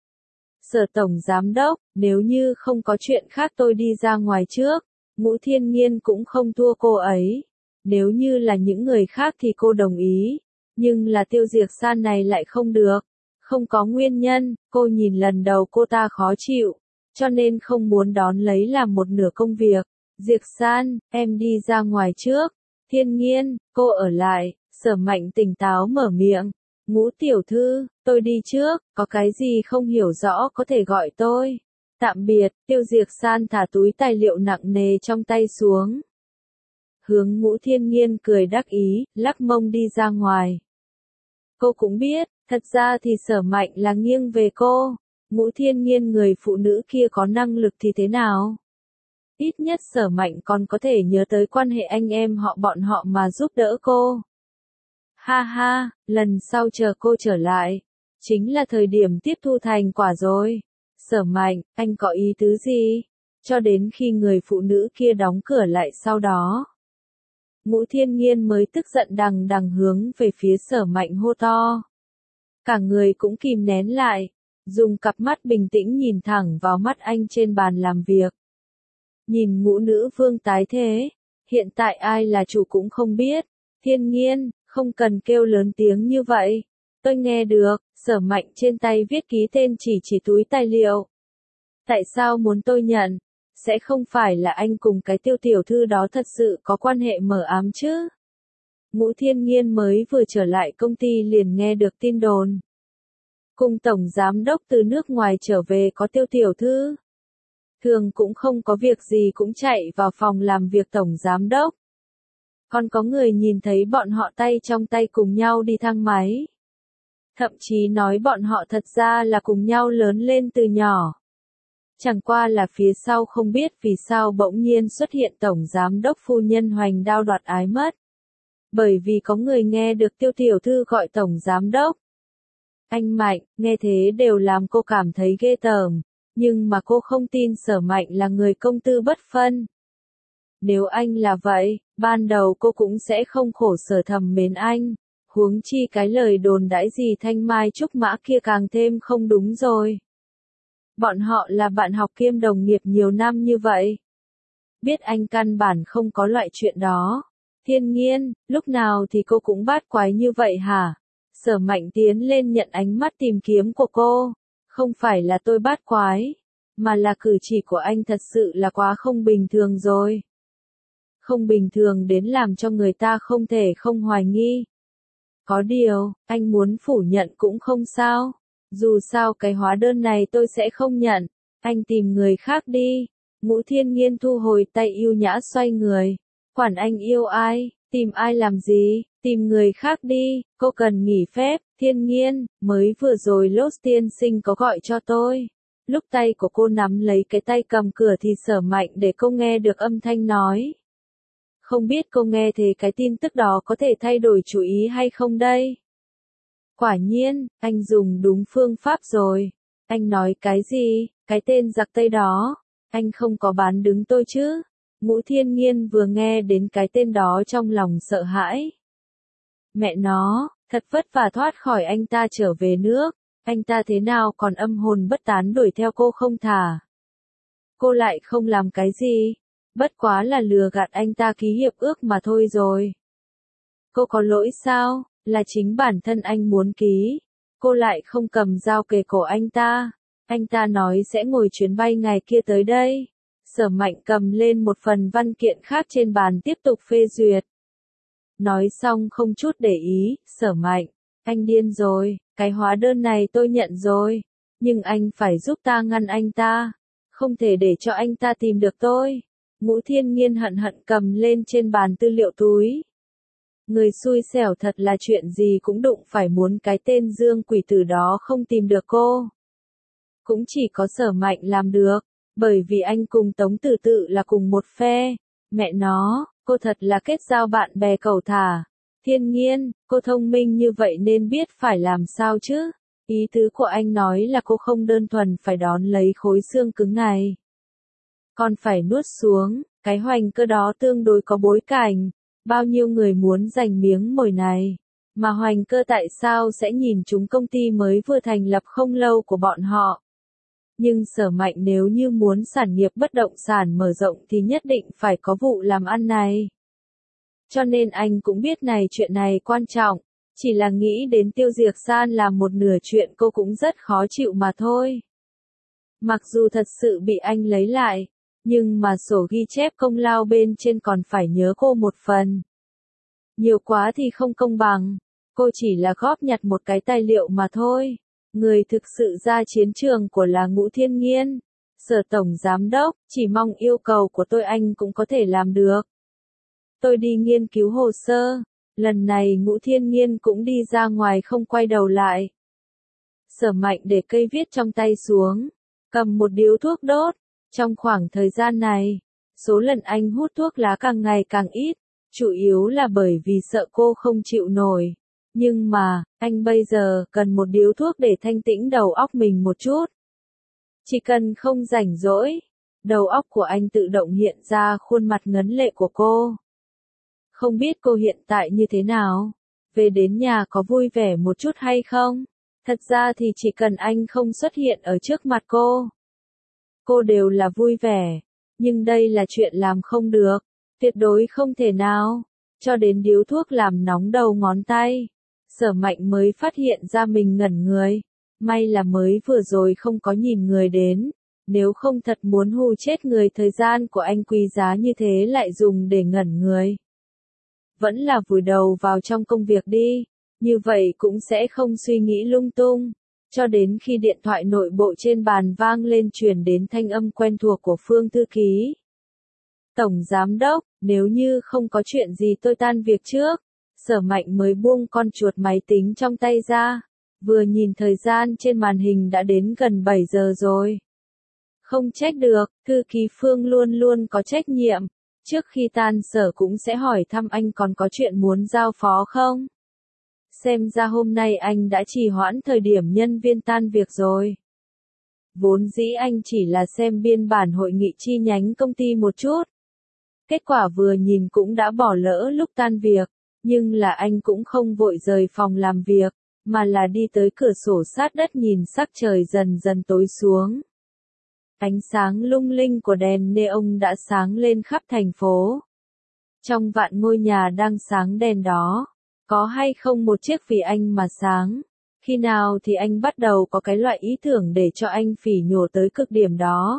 Sở Tổng Giám Đốc, nếu như không có chuyện khác tôi đi ra ngoài trước. Ngũ Thiên Nghiên cũng không thua cô ấy. Nếu như là những người khác thì cô đồng ý. Nhưng là Tiêu Diệc San này lại không được. Không có nguyên nhân, cô nhìn lần đầu cô ta khó chịu. Cho nên không muốn đón lấy làm một nửa công việc. Diệc San, em đi ra ngoài trước. Thiên Nghiên, cô ở lại. Sở Mạnh tỉnh táo mở miệng. Ngũ tiểu thư, tôi đi trước, có cái gì không hiểu rõ có thể gọi tôi. Tạm biệt, Tiêu Diệc San thả túi tài liệu nặng nề trong tay xuống. Hướng Ngũ Thiên Nghiên cười đắc ý, lắc mông đi ra ngoài. Cô cũng biết, thật ra thì Sở Mạnh là nghiêng về cô. Ngũ Thiên Nghiên người phụ nữ kia có năng lực thì thế nào? Ít nhất Sở Mạnh còn có thể nhớ tới quan hệ anh em họ bọn họ mà giúp đỡ cô. Ha ha, lần sau chờ cô trở lại, chính là thời điểm tiếp thu thành quả rồi. Sở Mạnh, anh có ý tứ gì? Cho đến khi người phụ nữ kia đóng cửa lại sau đó. Ngũ Thiên Nghiên mới tức giận đằng đằng hướng về phía Sở Mạnh hô to. Cả người cũng kìm nén lại, dùng cặp mắt bình tĩnh nhìn thẳng vào mắt anh trên bàn làm việc. Nhìn Ngũ nữ vương tái thế, hiện tại ai là chủ cũng không biết. Thiên Nghiên, không cần kêu lớn tiếng như vậy. Tôi nghe được. Sở Mạnh trên tay viết ký tên chỉ chỉ túi tài liệu. Tại sao muốn tôi nhận? Sẽ không phải là anh cùng cái Tiêu tiểu thư đó thật sự có quan hệ mờ ám chứ? Ngũ Thiên Nghiên mới vừa trở lại công ty liền nghe được tin đồn. Cùng tổng giám đốc từ nước ngoài trở về có Tiêu tiểu thư. Thường cũng không có việc gì cũng chạy vào phòng làm việc tổng giám đốc. Còn có người nhìn thấy bọn họ tay trong tay cùng nhau đi thang máy. Thậm chí nói bọn họ thật ra là cùng nhau lớn lên từ nhỏ. Chẳng qua là phía sau không biết vì sao bỗng nhiên xuất hiện tổng giám đốc phu nhân hoành đao đoạt ái mất. Bởi vì có người nghe được Tiêu tiểu thư gọi tổng giám đốc. Anh Mạnh, nghe thế đều làm cô cảm thấy ghê tởm, nhưng mà cô không tin Sở Mạnh là người công tư bất phân. Nếu anh là vậy, ban đầu cô cũng sẽ không khổ sở thầm mến anh, huống chi cái lời đồn đãi gì thanh mai trúc mã kia càng thêm không đúng rồi. Bọn họ là bạn học kiêm đồng nghiệp nhiều năm như vậy. Biết anh căn bản không có loại chuyện đó. Thiên Nghiên, lúc nào thì cô cũng bát quái như vậy hả? Sở Mạnh tiến lên nhận ánh mắt tìm kiếm của cô. Không phải là tôi bát quái, mà là cử chỉ của anh thật sự là quá không bình thường rồi. Không bình thường đến làm cho người ta không thể không hoài nghi. Có điều, anh muốn phủ nhận cũng không sao. Dù sao cái hóa đơn này tôi sẽ không nhận. Anh tìm người khác đi. Ngũ Thiên Nghiên thu hồi tay yêu nhã xoay người. Quản anh yêu ai, tìm ai làm gì, tìm người khác đi, cô cần nghỉ phép. Thiên Nghiên, mới vừa rồi Lốt tiên sinh có gọi cho tôi. Lúc tay của cô nắm lấy cái tay cầm cửa thì Sở Mạnh để cô nghe được âm thanh nói. Không biết cô nghe thấy cái tin tức đó có thể thay đổi chủ ý hay không đây? Quả nhiên, anh dùng đúng phương pháp rồi. Anh nói cái gì, cái tên giặc Tây đó, anh không có bán đứng tôi chứ? Ngũ Thiên Nghiên vừa nghe đến cái tên đó trong lòng sợ hãi. Mẹ nó, thật vất vả thoát khỏi anh ta trở về nước, anh ta thế nào còn âm hồn bất tán đuổi theo cô không thả. Cô lại không làm cái gì, bất quá là lừa gạt anh ta ký hiệp ước mà thôi rồi. Cô có lỗi sao, là chính bản thân anh muốn ký, cô lại không cầm dao kề cổ anh ta, anh ta nói sẽ ngồi chuyến bay ngày kia tới đây. Sở Mạnh cầm lên một phần văn kiện khác trên bàn tiếp tục phê duyệt. Nói xong không chút để ý, Sở Mạnh, anh điên rồi, cái hóa đơn này tôi nhận rồi, nhưng anh phải giúp ta ngăn anh ta, không thể để cho anh ta tìm được tôi. Ngũ Thiên Nghiên hận hận cầm lên trên bàn tư liệu túi. Người xui xẻo thật là chuyện gì cũng đụng phải muốn cái tên Dương quỷ tử đó không tìm được cô. Cũng chỉ có Sở Mạnh làm được, bởi vì anh cùng Tống Tử Tự là cùng một phe. Mẹ nó, cô thật là kết giao bạn bè cẩu thả. Thiên Nghiên, cô thông minh như vậy nên biết phải làm sao chứ. Ý tứ của anh nói là cô không đơn thuần phải đón lấy khối xương cứng này. Còn phải nuốt xuống, cái Hoành Cơ đó tương đối có bối cảnh. Bao nhiêu người muốn giành miếng mồi này. Mà Hoành Cơ tại sao sẽ nhìn chúng công ty mới vừa thành lập không lâu của bọn họ. Nhưng Sở Mạnh nếu như muốn sản nghiệp bất động sản mở rộng thì nhất định phải có vụ làm ăn này. Cho nên anh cũng biết này chuyện này quan trọng, chỉ là nghĩ đến Tiêu Diệc San làm một nửa chuyện cô cũng rất khó chịu mà thôi. Mặc dù thật sự bị anh lấy lại, nhưng mà sổ ghi chép công lao bên trên còn phải nhớ cô một phần. Nhiều quá thì không công bằng, cô chỉ là góp nhặt một cái tài liệu mà thôi. Người thực sự ra chiến trường của là Ngũ Thiên Nghiên. Sở tổng giám đốc, chỉ mong yêu cầu của tôi anh cũng có thể làm được. Tôi đi nghiên cứu hồ sơ. Lần này Ngũ Thiên Nghiên cũng đi ra ngoài không quay đầu lại. Sở Mạnh để cây viết trong tay xuống, cầm một điếu thuốc đốt. Trong khoảng thời gian này, số lần anh hút thuốc lá càng ngày càng ít, chủ yếu là bởi vì sợ cô không chịu nổi. Nhưng mà, anh bây giờ cần một điếu thuốc để thanh tĩnh đầu óc mình một chút. Chỉ cần không rảnh rỗi, đầu óc của anh tự động hiện ra khuôn mặt ngấn lệ của cô. Không biết cô hiện tại như thế nào? Về đến nhà có vui vẻ một chút hay không? Thật ra thì chỉ cần anh không xuất hiện ở trước mặt cô, cô đều là vui vẻ. Nhưng đây là chuyện làm không được, tuyệt đối không thể nào. Cho đến điếu thuốc làm nóng đầu ngón tay, Sở Mạnh mới phát hiện ra mình ngẩn người. May là mới vừa rồi không có nhìn người đến, Nếu không thật muốn hù chết người, thời gian của anh quý giá như thế lại dùng để ngẩn người. Vẫn là vùi đầu vào trong công việc đi, như vậy cũng sẽ không suy nghĩ lung tung. Cho đến khi điện thoại nội bộ trên bàn vang lên, truyền đến thanh âm quen thuộc của Phương thư ký. Tổng giám đốc, nếu như không có chuyện gì tôi tan việc trước. Sở Mạnh mới buông con chuột máy tính trong tay ra, vừa nhìn thời gian trên màn hình đã đến gần bảy giờ rồi. Không trách được, thư ký Phương luôn luôn có trách nhiệm, trước khi tan sở cũng sẽ hỏi thăm anh còn có chuyện muốn giao phó không. Xem ra hôm nay anh đã trì hoãn thời điểm nhân viên tan việc rồi. Vốn dĩ anh chỉ là xem biên bản hội nghị chi nhánh công ty một chút. Kết quả vừa nhìn cũng đã bỏ lỡ lúc tan việc, nhưng là anh cũng không vội rời phòng làm việc, mà là đi tới cửa sổ sát đất nhìn sắc trời dần dần tối xuống. Ánh sáng lung linh của đèn neon đã sáng lên khắp thành phố. Trong vạn ngôi nhà đang sáng đèn đó, có hay không một chiếc vì anh mà sáng? Khi nào thì anh bắt đầu có cái loại ý tưởng để cho anh phỉ nhổ tới cực điểm đó?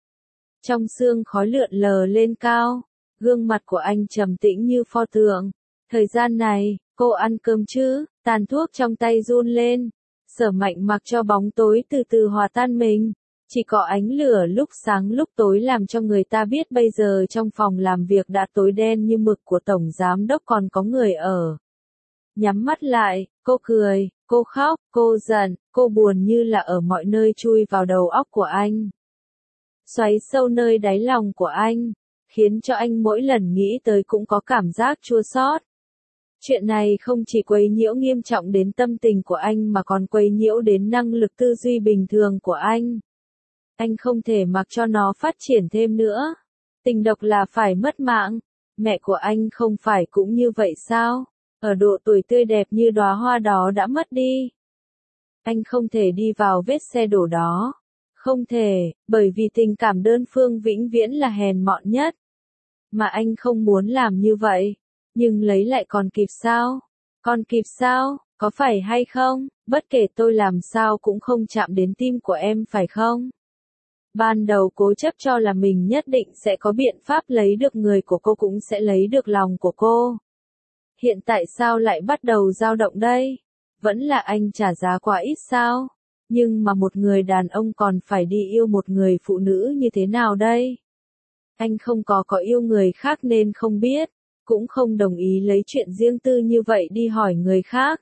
Trong sương khói lượn lờ lên cao, gương mặt của anh trầm tĩnh như pho tượng. Thời gian này, cô ăn cơm chứ? Tàn thuốc trong tay run lên. Sở Mạnh mặc cho bóng tối từ từ hòa tan mình. Chỉ có ánh lửa lúc sáng lúc tối làm cho người ta biết bây giờ trong phòng làm việc đã tối đen như mực của Tổng Giám Đốc còn có người ở. Nhắm mắt lại, cô cười, cô khóc, cô giận, cô buồn như là ở mọi nơi chui vào đầu óc của anh. Xoáy sâu nơi đáy lòng của anh, khiến cho anh mỗi lần nghĩ tới cũng có cảm giác chua xót. Chuyện này không chỉ quấy nhiễu nghiêm trọng đến tâm tình của anh mà còn quấy nhiễu đến năng lực tư duy bình thường của anh. Anh không thể mặc cho nó phát triển thêm nữa. Tình độc là phải mất mạng. Mẹ của anh không phải cũng như vậy sao? Ở độ tuổi tươi đẹp như đóa hoa đó đã mất đi. Anh không thể đi vào vết xe đổ đó. Không thể, bởi vì tình cảm đơn phương vĩnh viễn là hèn mọn nhất. Mà anh không muốn làm như vậy. Nhưng lấy lại còn kịp sao? Còn kịp sao? Có phải hay không? Bất kể tôi làm sao cũng không chạm đến tim của em phải không? Ban đầu cố chấp cho là mình nhất định sẽ có biện pháp lấy được người của cô cũng sẽ lấy được lòng của cô. Hiện tại sao lại bắt đầu dao động đây? Vẫn là anh trả giá quá ít sao? Nhưng mà một người đàn ông còn phải đi yêu một người phụ nữ như thế nào đây? Anh không có có yêu người khác nên không biết, cũng không đồng ý lấy chuyện riêng tư như vậy đi hỏi người khác.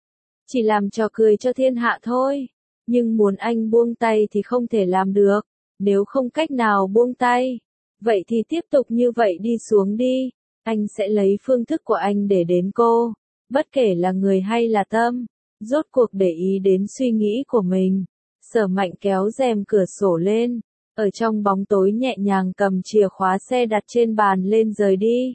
Chỉ làm trò cười cho thiên hạ thôi. Nhưng muốn anh buông tay thì không thể làm được. Nếu không cách nào buông tay, vậy thì tiếp tục như vậy đi xuống đi. Anh sẽ lấy phương thức của anh để đến cô, bất kể là người hay là tâm. Rốt cuộc để ý đến suy nghĩ của mình. Sở Mạnh kéo rèm cửa sổ lên, ở trong bóng tối nhẹ nhàng cầm chìa khóa xe đặt trên bàn lên rời đi.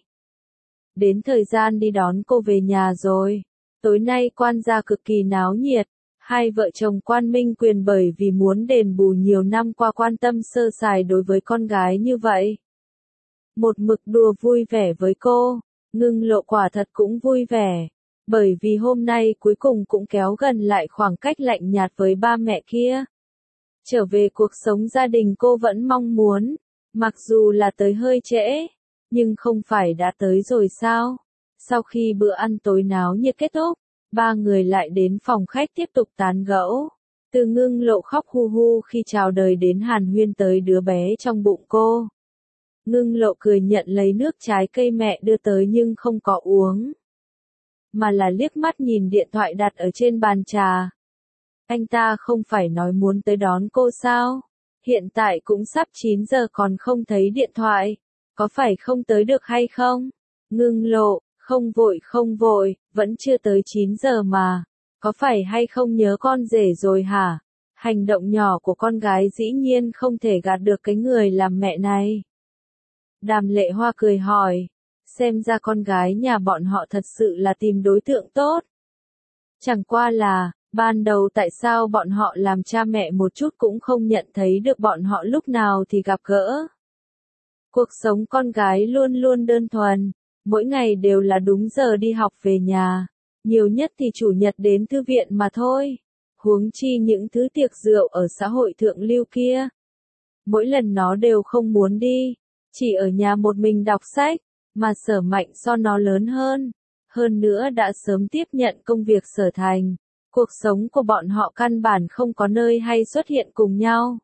Đến thời gian đi đón cô về nhà rồi. Tối nay quan gia cực kỳ náo nhiệt. Hai vợ chồng Quan Minh Quyền bởi vì muốn đền bù nhiều năm qua quan tâm sơ sài đối với con gái như vậy. Một mực đùa vui vẻ với cô, Ngưng Lộ quả thật cũng vui vẻ. Bởi vì hôm nay cuối cùng cũng kéo gần lại khoảng cách lạnh nhạt với ba mẹ kia. Trở về cuộc sống gia đình cô vẫn mong muốn, mặc dù là tới hơi trễ, nhưng không phải đã tới rồi sao? Sau khi bữa ăn tối náo nhiệt kết thúc, ba người lại đến phòng khách tiếp tục tán gẫu. Từ Ngưng Lộ khóc hu hu khi chào đời đến hàn huyên tới đứa bé trong bụng cô. Ngưng Lộ cười nhận lấy nước trái cây mẹ đưa tới nhưng không có uống, mà là liếc mắt nhìn điện thoại đặt ở trên bàn trà. Anh ta không phải nói muốn tới đón cô sao? Hiện tại cũng sắp chín giờ còn không thấy điện thoại. Có phải không tới được hay không? Ngưng Lộ, không vội không vội, vẫn chưa tới chín giờ mà. Có phải hay không nhớ con rể rồi hả? Hành động nhỏ của con gái dĩ nhiên không thể gạt được cái người làm mẹ này. Đàm Lệ Hoa cười hỏi. Xem ra con gái nhà bọn họ thật sự là tìm đối tượng tốt. Chẳng qua là, ban đầu tại sao bọn họ làm cha mẹ một chút cũng không nhận thấy được bọn họ lúc nào thì gặp gỡ. Cuộc sống con gái luôn luôn đơn thuần, mỗi ngày đều là đúng giờ đi học về nhà, nhiều nhất thì chủ nhật đến thư viện mà thôi. Huống chi những thứ tiệc rượu ở xã hội thượng lưu kia. Mỗi lần nó đều không muốn đi, chỉ ở nhà một mình đọc sách, mà Sở Mạnh so nó lớn hơn. Hơn nữa đã sớm tiếp nhận công việc Sở Thành. Cuộc sống của bọn họ căn bản không có nơi hay xuất hiện cùng nhau.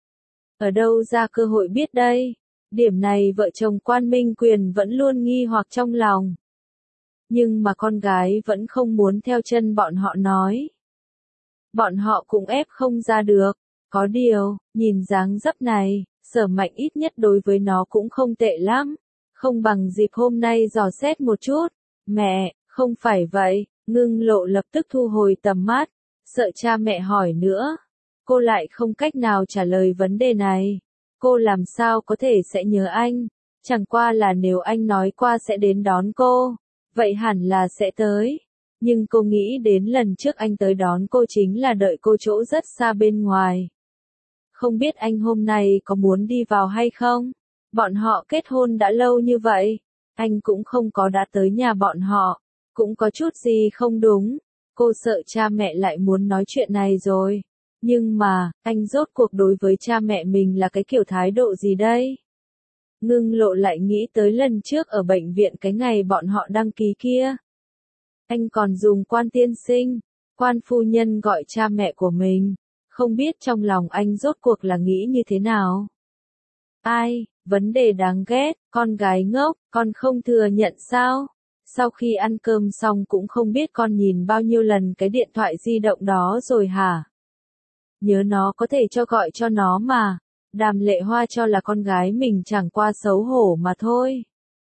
Ở đâu ra cơ hội biết đây? Điểm này vợ chồng Quan Minh Quyền vẫn luôn nghi hoặc trong lòng. Nhưng mà con gái vẫn không muốn theo chân bọn họ nói. Bọn họ cũng ép không ra được. Có điều, nhìn dáng dấp này, Sở Mạnh ít nhất đối với nó cũng không tệ lắm. Không bằng dịp hôm nay dò xét một chút. Mẹ, không phải vậy, Ngưng Lộ lập tức thu hồi tầm mắt, sợ cha mẹ hỏi nữa. Cô lại không cách nào trả lời vấn đề này. Cô làm sao có thể sẽ nhớ anh, chẳng qua là nếu anh nói qua sẽ đến đón cô, vậy hẳn là sẽ tới. Nhưng cô nghĩ đến lần trước anh tới đón cô chính là đợi cô chỗ rất xa bên ngoài. Không biết anh hôm nay có muốn đi vào hay không? Bọn họ kết hôn đã lâu như vậy, anh cũng không có đã tới nhà bọn họ, cũng có chút gì không đúng. Cô sợ cha mẹ lại muốn nói chuyện này rồi. Nhưng mà, anh rốt cuộc đối với cha mẹ mình là cái kiểu thái độ gì đây? Ngưng Lộ lại nghĩ tới lần trước ở bệnh viện cái ngày bọn họ đăng ký kia. Anh còn dùng Quan tiên sinh, Quan phu nhân gọi cha mẹ của mình. Không biết trong lòng anh rốt cuộc là nghĩ như thế nào? Ai, vấn đề đáng ghét, con gái ngốc, con không thừa nhận sao? Sau khi ăn cơm xong cũng không biết con nhìn bao nhiêu lần cái điện thoại di động đó rồi hả? Nhớ nó có thể cho gọi cho nó mà. Đàm Lệ Hoa cho là con gái mình chẳng qua xấu hổ mà thôi.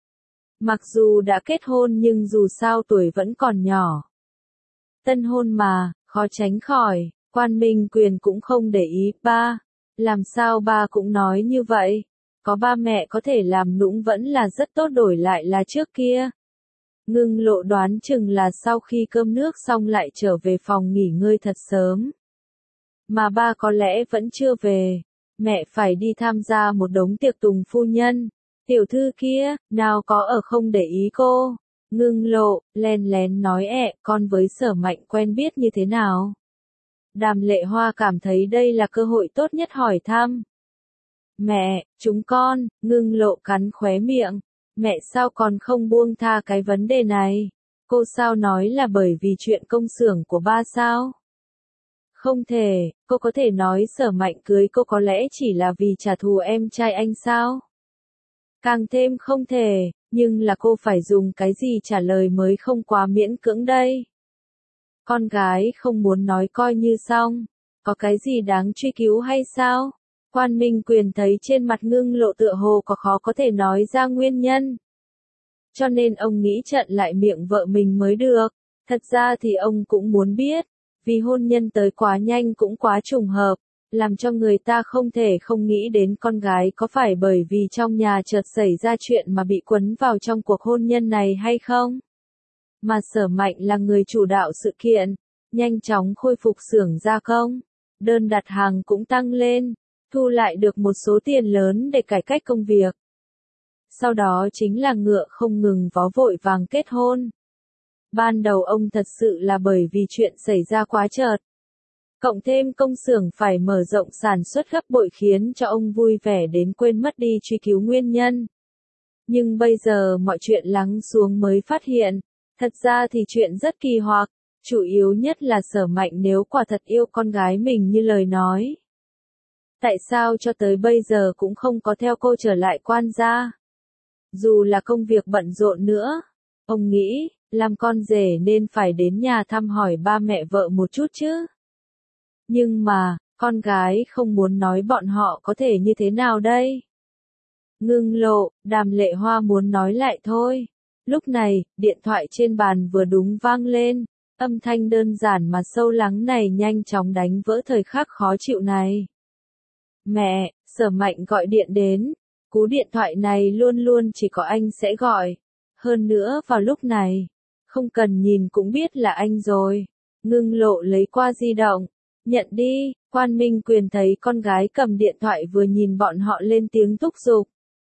Mặc dù đã kết hôn nhưng dù sao tuổi vẫn còn nhỏ. Tân hôn mà, khó tránh khỏi, Quan Minh Quyền cũng không để ý. Ba, làm sao ba cũng nói như vậy? Có ba mẹ có thể làm nũng vẫn là rất tốt đổi lại là trước kia. Ngưng Lộ đoán chừng là sau khi cơm nước xong lại trở về phòng nghỉ ngơi thật sớm. Mà ba có lẽ vẫn chưa về. Mẹ phải đi tham gia một đống tiệc tùng phu nhân. Tiểu thư kia, nào có ở không để ý cô. Ngưng Lộ, len lén nói ẹ, con với Sở Mạnh quen biết như thế nào? Đàm Lệ Hoa cảm thấy đây là cơ hội tốt nhất hỏi thăm. Mẹ, chúng con, Ngưng Lộ cắn khóe miệng. Mẹ sao còn không buông tha cái vấn đề này? Cô sao nói là bởi vì chuyện công xưởng của ba sao? Không thể, cô có thể nói Sở Mạnh cưới cô có lẽ chỉ là vì trả thù em trai anh sao? Càng thêm không thể, nhưng là cô phải dùng cái gì trả lời mới không quá miễn cưỡng đây? Con gái không muốn nói coi như xong, có cái gì đáng truy cứu hay sao? Quan Minh Quyền thấy trên mặt Ngưng Lộ tựa hồ có khó có thể nói ra nguyên nhân. Cho nên ông nghĩ chặn lại miệng vợ mình mới được. Thật ra thì ông cũng muốn biết, vì hôn nhân tới quá nhanh cũng quá trùng hợp, làm cho người ta không thể không nghĩ đến con gái có phải bởi vì trong nhà chợt xảy ra chuyện mà bị quấn vào trong cuộc hôn nhân này hay không. Mà Sở Mạnh là người chủ đạo sự kiện, nhanh chóng khôi phục xưởng gia công, đơn đặt hàng cũng tăng lên, thu lại được một số tiền lớn để cải cách công việc. Sau đó chính là ngựa không ngừng vó vội vàng kết hôn. Ban đầu ông thật sự là bởi vì chuyện xảy ra quá chợt. Cộng thêm công xưởng phải mở rộng sản xuất gấp bội khiến cho ông vui vẻ đến quên mất đi truy cứu nguyên nhân. Nhưng bây giờ mọi chuyện lắng xuống mới phát hiện, thật ra thì chuyện rất kỳ hoặc, chủ yếu nhất là Sở Mạnh nếu quả thật yêu con gái mình như lời nói. Tại sao cho tới bây giờ cũng không có theo cô trở lại Quan gia? Dù là công việc bận rộn nữa, ông nghĩ, làm con rể nên phải đến nhà thăm hỏi ba mẹ vợ một chút chứ. Nhưng mà, con gái không muốn nói bọn họ có thể như thế nào đây? Ngưng Lộ, Đàm Lệ Hoa muốn nói lại thôi. Lúc này, điện thoại trên bàn vừa đúng vang lên, âm thanh đơn giản mà sâu lắng này nhanh chóng đánh vỡ thời khắc khó chịu này. Mẹ, Sở Mạnh gọi điện đến, cú điện thoại này luôn luôn chỉ có anh sẽ gọi. Hơn nữa vào lúc này, không cần nhìn cũng biết là anh rồi. Ngưng Lộ lấy qua di động, nhận đi. Quan Minh Quyền thấy con gái cầm điện thoại vừa nhìn bọn họ lên tiếng thúc giục.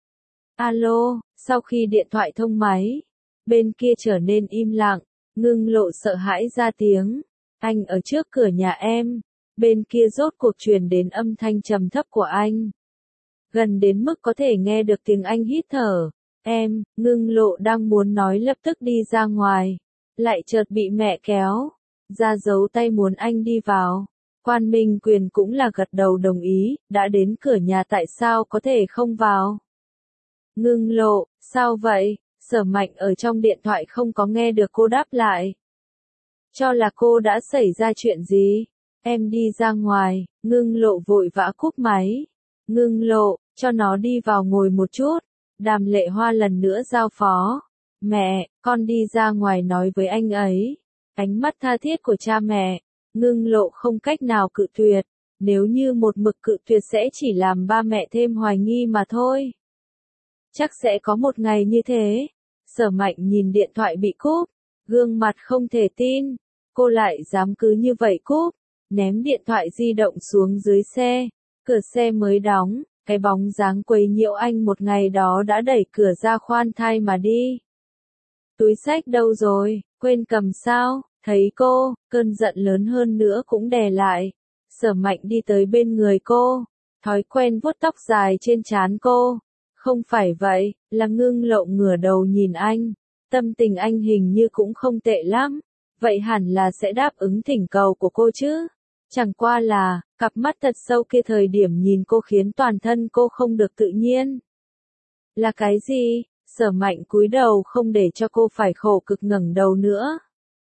Alo, sau khi điện thoại thông máy, bên kia trở nên im lặng, Ngưng Lộ sợ hãi ra tiếng. Anh ở trước cửa nhà em. Bên kia rốt cuộc truyền đến âm thanh trầm thấp của anh. gần đến mức có thể nghe được tiếng anh hít thở. Em, Ngưng Lộ đang muốn nói lập tức đi ra ngoài, lại chợt bị mẹ kéo ra giấu tay muốn anh đi vào. Quan Minh Quyền cũng là gật đầu đồng ý, đã đến cửa nhà tại sao có thể không vào. Ngưng Lộ, sao vậy? Sở Mạnh ở trong điện thoại không có nghe được cô đáp lại. Cho là cô đã xảy ra chuyện gì? Em đi ra ngoài. Ngưng Lộ vội vã cúp máy. Ngưng Lộ, cho nó đi vào ngồi một chút. Đàm Lệ Hoa lần nữa giao phó. Mẹ, con đi ra ngoài nói với anh ấy. Ánh mắt tha thiết của cha mẹ. Ngưng Lộ không cách nào cự tuyệt. Nếu như một mực cự tuyệt sẽ chỉ làm ba mẹ thêm hoài nghi mà thôi. Chắc sẽ có một ngày như thế. Sở Mạnh nhìn điện thoại bị cúp, gương mặt không thể tin. Cô lại dám cứ như vậy cúp, ném điện thoại di động xuống dưới xe. Cửa xe mới đóng, cái bóng dáng quấy nhiễu anh một ngày đó đã đẩy cửa ra khoan thai mà đi. Túi xách đâu rồi, quên cầm sao? Thấy cô, cơn giận lớn hơn nữa cũng đè lại. Sở Mạnh đi tới bên người cô, thói quen vuốt tóc dài trên trán cô. Không phải vậy, là Ngưng Lộ ngửa đầu nhìn anh. Tâm tình anh hình như cũng không tệ lắm. Vậy hẳn là sẽ đáp ứng thỉnh cầu của cô chứ. Chẳng qua là, cặp mắt thật sâu kia thời điểm nhìn cô khiến toàn thân cô không được tự nhiên. Là cái gì? Sở Mạnh cúi đầu không để cho cô phải khổ cực ngẩng đầu nữa.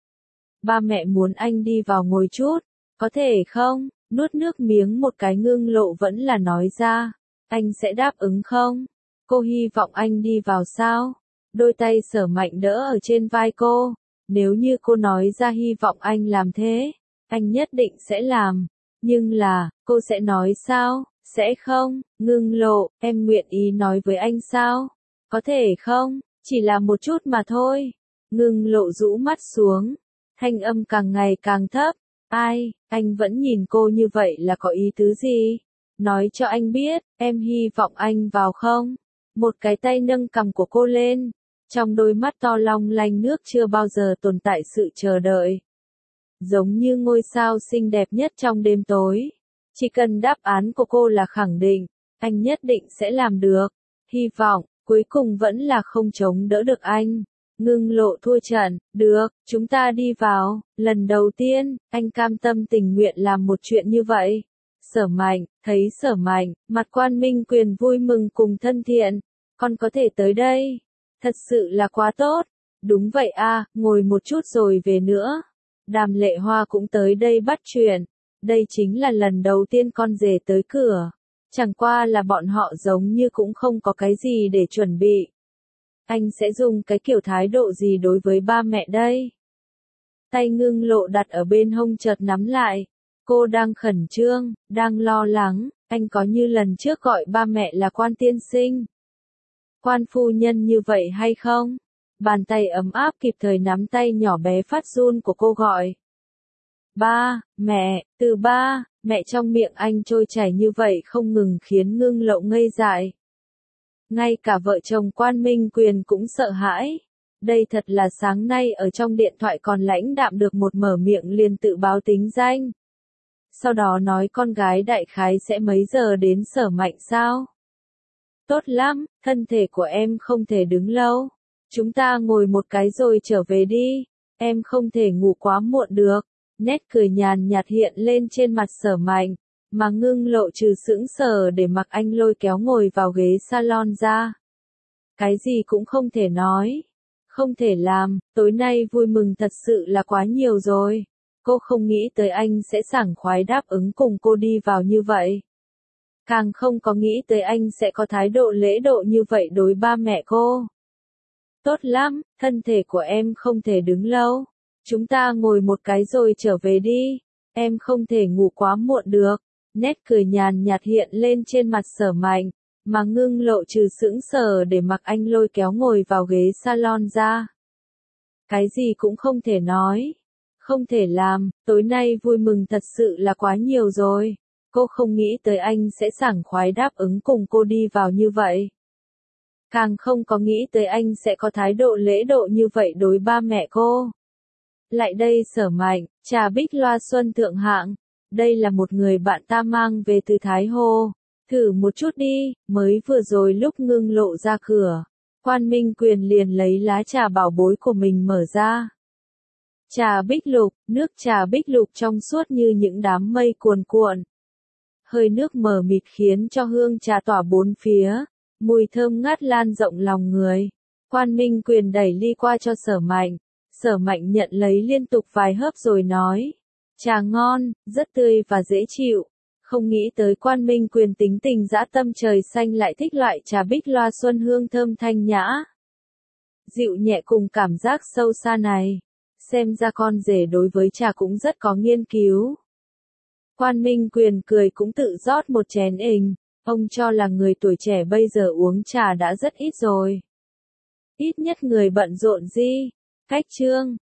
Ba mẹ muốn anh đi vào ngồi chút, có thể không? Nuốt nước miếng một cái Ngưng Lộ vẫn là nói ra. Anh sẽ đáp ứng không? Cô hy vọng anh đi vào sao? Đôi tay Sở Mạnh đỡ ở trên vai cô. Nếu như cô nói ra hy vọng anh làm thế, anh nhất định sẽ làm. Nhưng là, cô sẽ nói sao? Sẽ không? Ngưng Lộ, em nguyện ý nói với anh sao? Có thể không? Chỉ là một chút mà thôi. Ngưng Lộ rũ mắt xuống. Thanh âm càng ngày càng thấp. Ai, anh vẫn nhìn cô như vậy là có ý tứ gì? Nói cho anh biết, em hy vọng anh vào không? Một cái tay nâng cằm của cô lên. Trong đôi mắt to long lanh nước chưa bao giờ tồn tại sự chờ đợi. Giống như ngôi sao xinh đẹp nhất trong đêm tối. Chỉ cần đáp án của cô là khẳng định, anh nhất định sẽ làm được. Hy vọng, cuối cùng vẫn là không chống đỡ được anh. Ngưng Lộ thua trận, được, chúng ta đi vào. Lần đầu tiên, anh cam tâm tình nguyện làm một chuyện như vậy. Sở Mạnh, thấy Sở Mạnh, mặt Quan Minh Quyền vui mừng cùng thân thiện. Con có thể tới đây. Thật sự là quá tốt. Đúng vậy a, ngồi một chút rồi về nữa. Đàm Lệ Hoa cũng tới đây bắt chuyện. Đây chính là lần đầu tiên con rể tới cửa. Chẳng qua là bọn họ giống như cũng không có cái gì để chuẩn bị. Anh sẽ dùng cái kiểu thái độ gì đối với ba mẹ đây? Tay Ngưng Lộ đặt ở bên hông chợt nắm lại. Cô đang khẩn trương, đang lo lắng. Anh có như lần trước gọi ba mẹ là Quan tiên sinh, Quan phu nhân như vậy hay không? Bàn tay ấm áp kịp thời nắm tay nhỏ bé phát run của cô gọi. Ba, mẹ, từ ba, mẹ trong miệng anh trôi chảy như vậy không ngừng khiến Ngưng Lộ ngây dại. Ngay cả vợ chồng Quan Minh Quyền cũng sợ hãi. Đây thật là sáng nay ở trong điện thoại còn lãnh đạm được một mở miệng liền tự báo tính danh. Sau đó nói con gái đại khái sẽ mấy giờ đến Sở Mạnh sao? Tốt lắm, thân thể của em không thể đứng lâu. Chúng ta ngồi một cái rồi trở về đi. Em không thể ngủ quá muộn được. Nét cười nhàn nhạt hiện lên trên mặt Sở Mạnh. Mà Ngưng Lộ trừ sững sờ để mặc anh lôi kéo ngồi vào ghế salon ra. Cái gì cũng không thể nói. Không thể làm, tối nay vui mừng thật sự là quá nhiều rồi. Cô không nghĩ tới anh sẽ sảng khoái đáp ứng cùng cô đi vào như vậy. Càng không có nghĩ tới anh sẽ có thái độ lễ độ như vậy đối ba mẹ cô. Tốt lắm, thân thể của em không thể đứng lâu. Chúng ta ngồi một cái rồi trở về đi. Em không thể ngủ quá muộn được. Nét cười nhàn nhạt hiện lên trên mặt Sở Mạnh. Mà Ngưng Lộ trừ sững sờ để mặc anh lôi kéo ngồi vào ghế salon ra. Cái gì cũng không thể nói. Không thể làm, tối nay vui mừng thật sự là quá nhiều rồi. Cô không nghĩ tới anh sẽ sảng khoái đáp ứng cùng cô đi vào như vậy. Càng không có nghĩ tới anh sẽ có thái độ lễ độ như vậy đối ba mẹ cô. Lại đây Sở Mạnh, trà bích loa xuân thượng hạng. Đây là một người bạn ta mang về từ Thái Hồ. Thử một chút đi, mới vừa rồi lúc Ngưng Lộ ra cửa, Quan Minh Quyền liền lấy lá trà bảo bối của mình mở ra. Trà bích lục, nước trà bích lục trong suốt như những đám mây cuồn cuộn. Hơi nước mờ mịt khiến cho hương trà tỏa bốn phía, mùi thơm ngát lan rộng lòng người. Quan Minh Quyền đẩy ly qua cho Sở Mạnh, Sở Mạnh nhận lấy liên tục vài hớp rồi nói, trà ngon, rất tươi và dễ chịu. Không nghĩ tới Quan Minh Quyền tính tình dã tâm trời xanh lại thích loại trà bích loa xuân hương thơm thanh nhã, dịu nhẹ cùng cảm giác sâu xa này. Xem ra con rể đối với trà cũng rất có nghiên cứu. Quan Minh Quyền cười cũng tự rót một chén ình, ông cho là người tuổi trẻ bây giờ uống trà đã rất ít rồi. Ít nhất người bận rộn gì. Cách chương